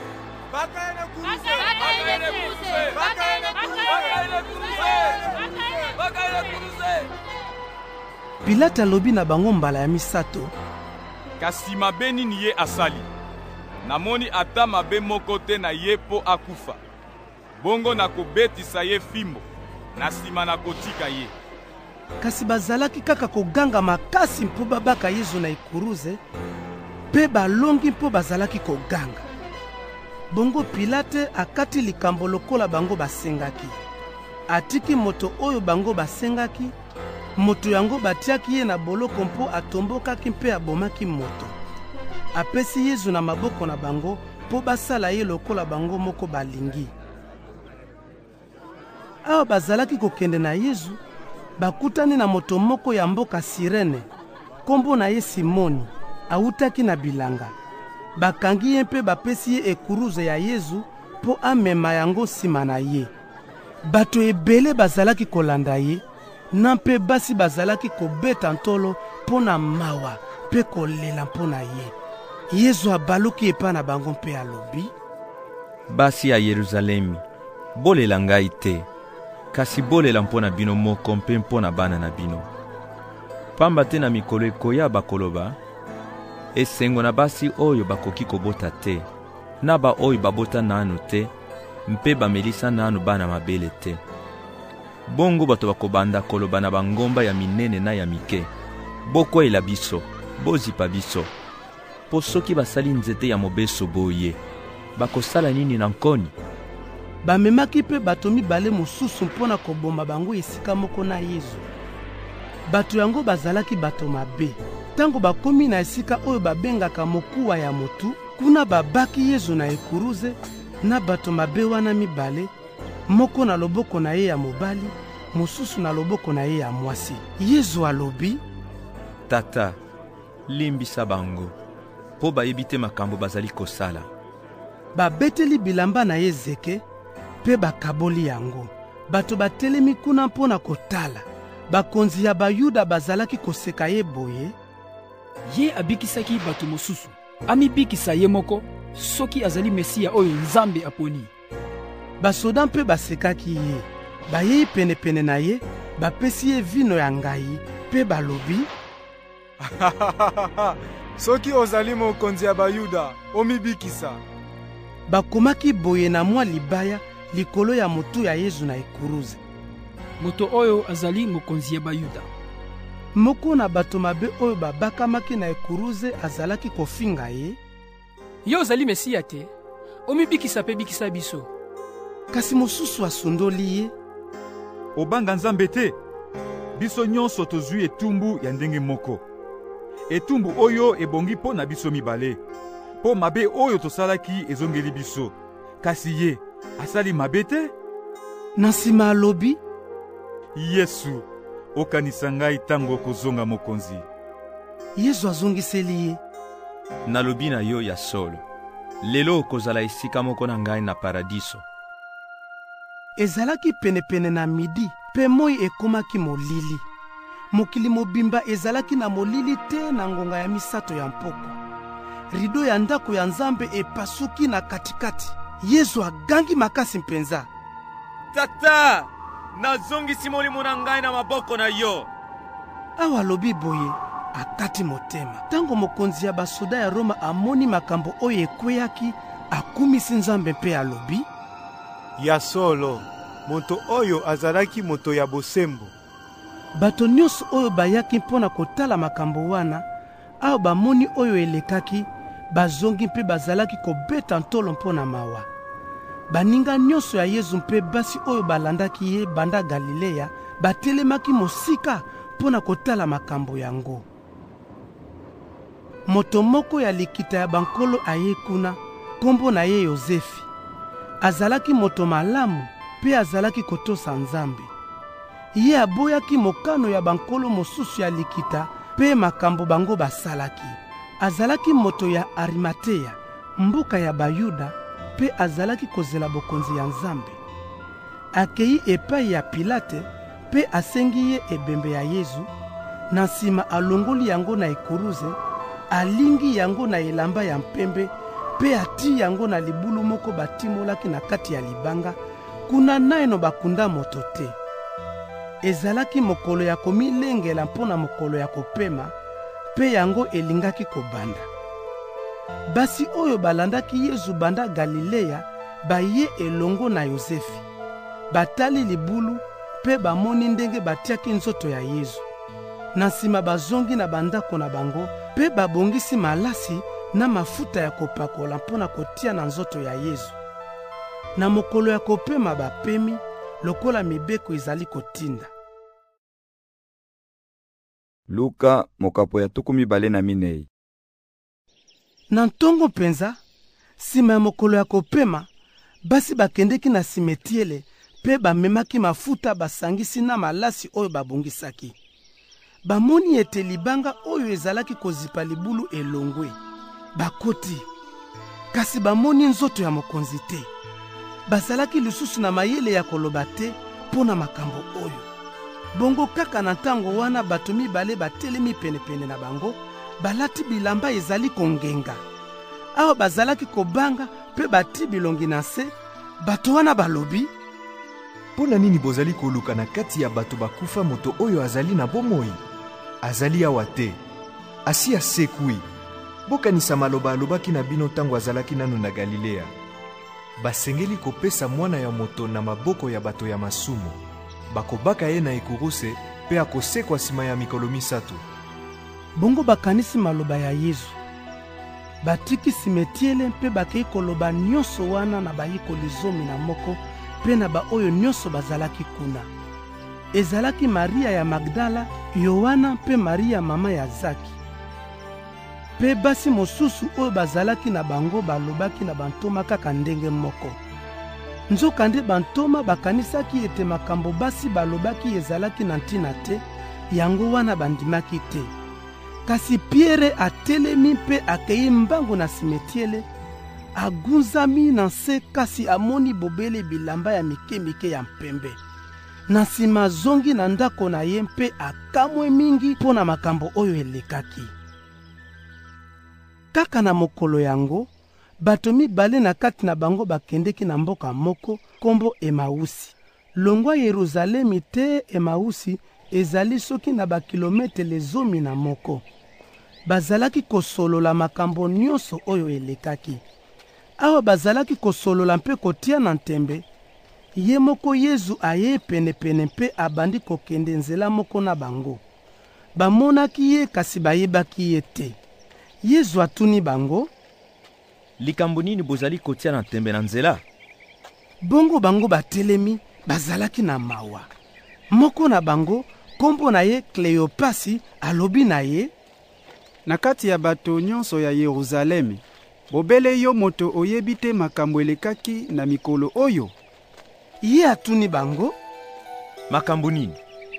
Pilate alobi na bango mbala ya misato, kasi mabe nini ye asali? Namoni ata mabe moko te na ye po akufa. Bongo nakobetisa ye fimbo na sima na kotika ye. Kasi bazalaki kaka koganga makasi mpo babaka Yesu na ekuruze, pe balongi mpo bazalaki koganga. Bongo Pilate akati likambo lokola bango basengaki. Atiki moto oyo bango basengaki, moto yango batiaki ye na boloko mpo atombokaki mpe abomaki moto. Apesi Yesu na maboko na bango mpo basala ye lokola bango moko balingi. Awa bazalaki kokende na Yesu, bakutani na moto moko ya mboka Sirene, kombo na ye Simoni, awutaki na bilanga. Bakangi ye mpe bapesi ye ekuruze ya Yesu po amema yango sima na ye. Bato ebele bazalaki kolanda ye, na mpe basi bazalaki kobeta ntolo po na mawa mpe kolela mpo na ye. Yesu abaluki epa na bango mpe alobi, basi ya Yerusalemi, bolela ngai te, kasi bolela mpo na bino moko mpe mpo na bana na bino. Pamba te na mikolo ekoya bakoloba, esengo na basi oyo bakoki kobota te, na ba oyo babota nanu te, mpe bamelisa nanu bana mabele te. Bongo bato bakobanda koloba na bangomba ya minene na ya mike, bokwela biso, bozipa biso. Po soki basali nzete ya mobeso boye, bakosala nini na nkoni? Bamemaki pe bato mibale mosusu mpona koboma bango esika moko na Yesu. Bato yango bazalaki bato mabe. Tango bakomi na esika oyo babengaka mokuwa ya motu, kuna babaki Yesu na ekuruze na bato mabe wana mibale, moko na loboko na ye ya mobali, mosusu na loboko na ye ya mwasi. Yesu alobi, Tata, limbisa bango, po bayebi te makambo bazali kosala. Babeteli bilamba na ye zeke, pe bakaboli yango. Bato batelemi kuna mpona kotala. Bakonzi ya Bayuda bazalaki koseka ye boye. Ye abikisaki bato mosusu, amibikisa ye moko, soki azali Mesia oyo Nzambe aponi. Basoda mpe basekaki ye. Bayei pene na ye, bapesi ye vino ya ngai, pe balobi, soki ozali mokonzi ya Bayuda, omibikisa. Bakomaki boye na mwa libaya likolo ya motu ya Yesu na ekuruze. Moto oyo azali mokonzi ya Bayuda. Moko na bato mabe oyo babakamaki na ekuruze azalaki kofinga ye, yo ozali Mesia te, omibikisa pe bikisa biso. Kasi mosusu asundoli ye, obanga Nzambe te, biso nyonso tozwi etumbu ya ndenge moko. Etumbu oyo ebongi po na biso mibale, po mabe oyo tosalaki ezongeli biso, kasi ye asali mabe te? Na nsima alobi, Yesu, okanisa ngai ntango okozonga mokonzi. Yesu azongiseli ye: nalobi na yo ya solo, lelo okozala esika moko na ngai na paradiso. Ezalaki penepene na midi, mpe moi ekomaki molili. Mokili mobimba ezalaki na molili te na ngonga ya misato ya mpoko. Rido ya ndako ya Nzambe epasuki na katikati. Yesu agangi makasi mpenza: Tata, nazongisi molimo na ngai na maboko na yo. Awa lobi boye, akati motema. Tango mokonzi ya basoda ya Roma amoni makambo oyo ekweyaki, akumisi Nzambe mpe alobi: ya solo, moto oyo azalaki moto ya bosembo. Bato nyonso oyo bayaki mpona kotala makambo wana, awo bamoni oyo elekaki, bazongi mpe bazalaki kobeta ntolo mpona mawa. Baninga nyonso ya Yesu mpe basi oyo balandaki ye banda Galilea batelemaki mosika mpona kotala makambo yango. Moto moko ya likita ya bankolo aye kuna, kombo na ye Yozefi. Azalaki moto malamu mpe azalaki kotosa Nzambe. Ye aboyaki mokano ya bankolo mosusu ya likita mpe makambo bango basalaki. Azalaki moto ya Arimateya, mboka ya Bayuda, mpe azalaki kozela bokonzi ya Nzambe. Akei epai ya Pilate mpe asengi ye ebembe ya Yesu. Na nsima alongoli yango na ekuruze, alingi yango na elamba ya mpembe, mpe ati yango na libulu moko batimolaki na kati ya libanga, kuna naino bakunda moto te. Ezalaki mokolo ya komilengela mpona mokolo ya kopema, mpe yango elingaki kobanda. Basi oyo balandaki Yesu banda Galilea baye elongo na Yozefi. Batali libulu mpe bamoni ndenge batiaki nzoto ya Yesu. Na nsima bazongi na bandako na bango mpe babongisi malasi na mafuta ya kopakola mpona kotia na nzoto ya Yesu. Na mokolo ya kopema bapemi lokola mibeko ezali kotinda. Luka mokapo ya 24. Na ntongo mpenza, nsima ya mokolo ya kopema, basi bakendeki na simetiele mpe bamemaki mafuta basangisi na malasi oyo babongisaki. Bamoni ete libanga oyo ezalaki kozipa libulu elongwe. Bakoti, kasi bamoni nzoto ya mokonzi te. Bazalaki lisusu na mayele ya koloba te mpona makambo oyo. Bongo kaka na ntango wana bato mibale batelemi penepene na bango, balati bilamba ezali kongenga. Awa bazalaki kobanga mpe bati bilongi na se, bato wana balobi: Pona nini bozali koluka na kati ya bato bakufa moto oyo azali na bomoi? Azali awa te, asi asekwi. Bokanisa maloba alobaki na bino tango azalaki nanu na Galilea. Basengeli kopesa mwana ya moto na maboko ya bato ya masumu. Bakobaka ye na ekuruse mpe akosekwa nsima ya mikolo misato. Bongo bakanisi maloba ya Yesu. Batiki simetiele mpe bakei koloba nyonso wana na bayekoli 11 mpe na baoyo nyonso bazalaki kuna. Ezalaki Maria ya Magdala, Yohana mpe Maria mama ya Zaki. Mpe basi mosusu oyo bazalaki na bango balobaki na bantoma kaka ndenge moko. Nzoka nde bantoma bakanisaki ete makambo basi balobaki ezalaki na ntina te, yango wana bandimaki te. Kasi Pierre atelemi mpe akei mbango na simetiele, agunzami na nse kasi amoni bobele bilamba ya mike ya mpembe. Na nsima zongi na ndako na ye mpe akamwe mingi mpona makambo oyo elekaki. Kaka na mokolo yango, bato mibale na kati na bango bakendeki na mboka moko kombo Emausi. Longwa Yerusalemi te Emausi ezali soki na bakilometele 11. Bazalaki kosolola makambo nyonso oyo elekaki. Awa bazalaki kosolola mpe kotia na ntembe, ye moko Yesu aye penepene mpe abandi kokende nzela moko na bango. Bamonaki ye kasi bayebaki ye te. Yesu atuni bango: likambo nini bozali kotia na ntembe na nzela? Bongo bango batelemi, bazalaki na mawa. Moko na bango, kombo na ye Kleopasi, alobi na ye: na kati ya bato nyonso ya Yerusalemi, bobele yo moto oyebi te makambo elekaki na mikolo oyo? Ye atuni bango: makambo nini?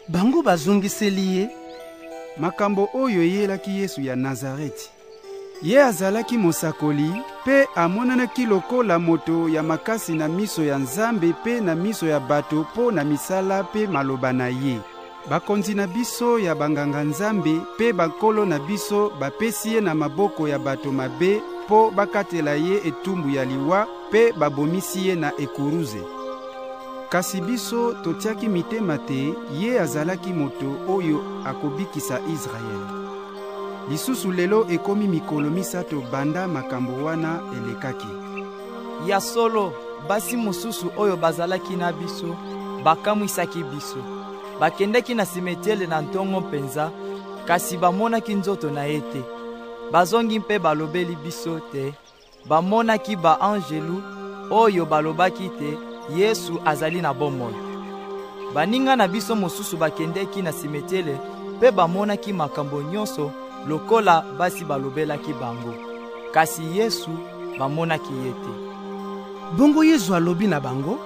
Bango bazongiseli ye: makambo oyo eyelaki Yesu ya Nazareti. Ye azalaki mosakoli mpe amonanaki lokola moto ya makasi na miso ya Nzambe mpe na miso ya bato mpo na misala mpe maloba na ye. Bakonzi na biso ya banganga Nzambe mpe bakolo na biso bapesi ye na maboko ya bato mabe mpo bakatela ye etumbu ya liwa mpe babomisi ye na ekuruze. Kasi biso totiaki mitema te ye azalaki moto oyo akobikisa Israele. Lisusu lelo ekomi mikolo misato banda makambo wana elekaki. Ya solo basi mosusu oyo bazalaki na biso bakamwisaki biso. Bakendaki na simetiele na ntongo mpenza, kasi bamonaki nzoto na ye te. Bazongi mpe balobeli biso te. Bamonaki ba angelu oyo balobaki te Yesu azali na bomoi. Baninga na biso mosusu bakendeki na simetiele mpe bamonaki makambo nyonso lokola basi balobelaki bango. Kasi Yesu bamonaki ye te. Bongo Yesu alobi na bango: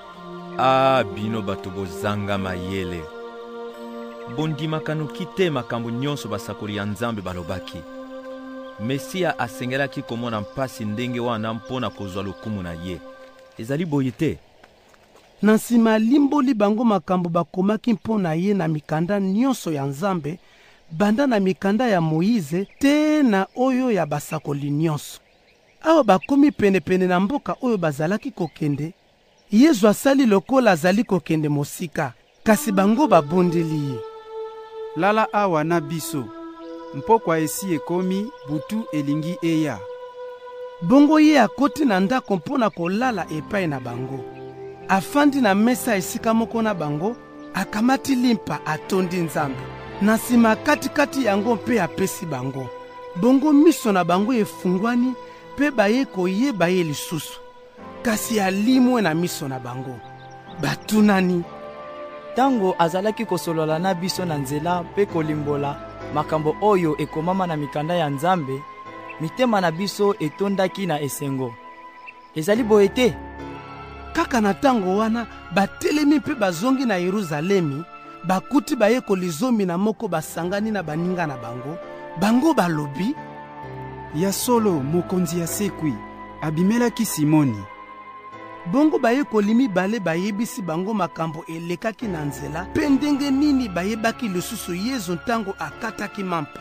bino bato bozanga mayele. Bondimaka noki te makambo nyonso basakoli ya Nzambe balobaki. Mesia asengelaki komona mpasi ndenge wana mpona kozwa lokumu na ye. Ezali boye te. Na nsima limboli bango makambo bakomaki mpona ye na mikanda nyonso ya Nzambe, banda na mikanda ya Moïse te na oyo ya basakoli nyonso. Awa bakomi pene na mboka oyo bazalaki kokende, Yesu asali lokola azali kokende mosika, kasi bango babondeli ye: lala awa na biso, mpokwa esi ekomi butu elingi eya. Bongo ye akoti na ndako mpona kolala epai na bango. Afandi na mesa esika moko na bango, akamati limpa atondi Nzambe. Na nsima katikati yango mpe apesi bango. Bongo miso na bango efungwani mpe baye koyeba ye lisusu. Kasi alimwe na miso na bango. Batunani: tango azalaki kosolola na biso na nzela mpe kolimbola makambo oyo ekomama na mikanda ya Nzambe, mitema na biso etondaki na esengo. Ezali boye te. Kaka na tango wana batelemi mpe bazongi na Yerusalemi, bakuti baye kolizomi na moko basangani na baninga na bango. Bango balobi: ya solo mokonzi ya sekwi abimelaki Simoni. Bongo baye kolimi bale bayebisi bango makambo elekaki na nzela mpe ndenge nini bayebaki lisusu Yesu ntango akataki mampa.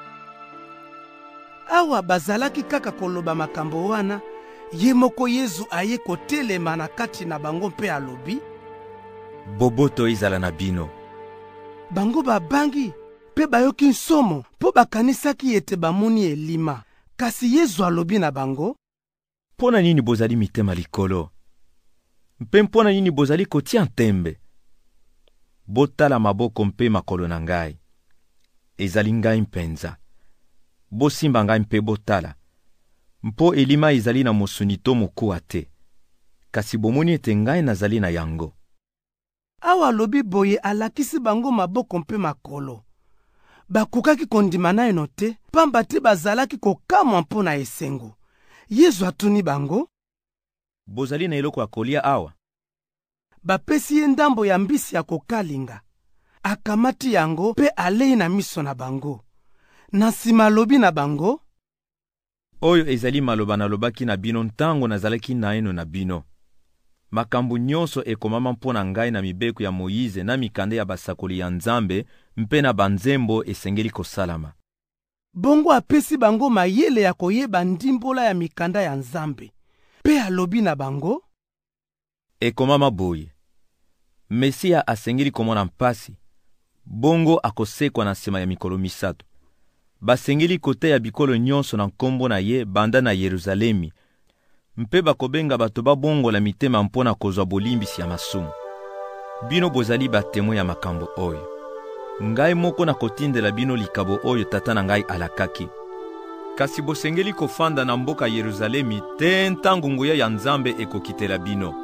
Awa bazalaki kaka koloba makambo wana, ye moko Yesu aye kotelema na kati na bango mpe alobi: boboto izala na bino. Bango babangi mpe bayoki nsomo mpo bakanisaki ete bamoni elima. Kasi Yesu alobi na bango: mpona nini bozali mitema likolo? Mpe mpona nini bozali kotia ntembe? Botala maboko mpe makolo na ngai. Ezali ngai mpenza. Bosimba ngai mpe botala. Mpo elima ezali na mosuni to mokuwa te. Kasi bomoni ete ngai nazali na yango. Awa lobi boye alakisi bango maboko mpe makolo. Bakokaki kondima na eno te, pamba te bazalaki kokamwa mpo na esengo. Yesu atuni bango: bozali na eloko ya kolia awa? Bapesi ye ndambo ya mbisi ya kokalinga. Akamati yango mpe alei na miso na bango. Na nsima lobi na bango: oyo ezali maloba nalobaki na bino ntango nazalaki na eno na bino. Makambo nyonso ekomama mpona ngai na mibeko ya Moïse na mikanda ya basakoli ya Nzambe mpe na banzembo esengeli kosalama. Bongo apesi bango mayele ya koyeba ndimbola ya mikanda ya Nzambe. Pe alobi na bango: ekomama boye, Mesia asengeli komona mpasi, bongo akosekwa na nsima ya mikolo misato. Basengeli koteya bikolo nyonso na nkombo na ye banda na Yerusalemi, mpe bakobenga bato babongola mitema mpona kozwa bolimbisi ya masumu. Bino bozali batemwe ya makambo oyo. Ngai moko na kotindela bino likabo oyo tata na ngai alakaki. Kasi bosengeli kofanda na mboka Yerusalemi te ntango nguya ya Nzambe ekokitela bino.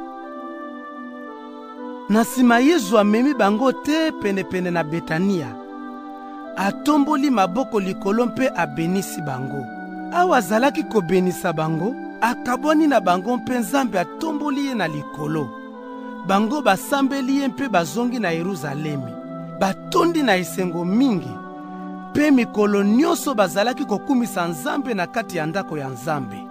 Na nsima Yesu amemi bango te pene na Betania. Atomboli maboko likolo mpe abenisi bango. Awa azalaki kobenisa bango, akabwani na bango mpe Nzambe atomboli ye na likolo. Bango basambeli ye mpe bazongi na Yerusalemi. batondi na esengo mingi, mpe mikolo nyonso bazalaki kokumisa Nzambe na kati ya ndako ya Nzambe.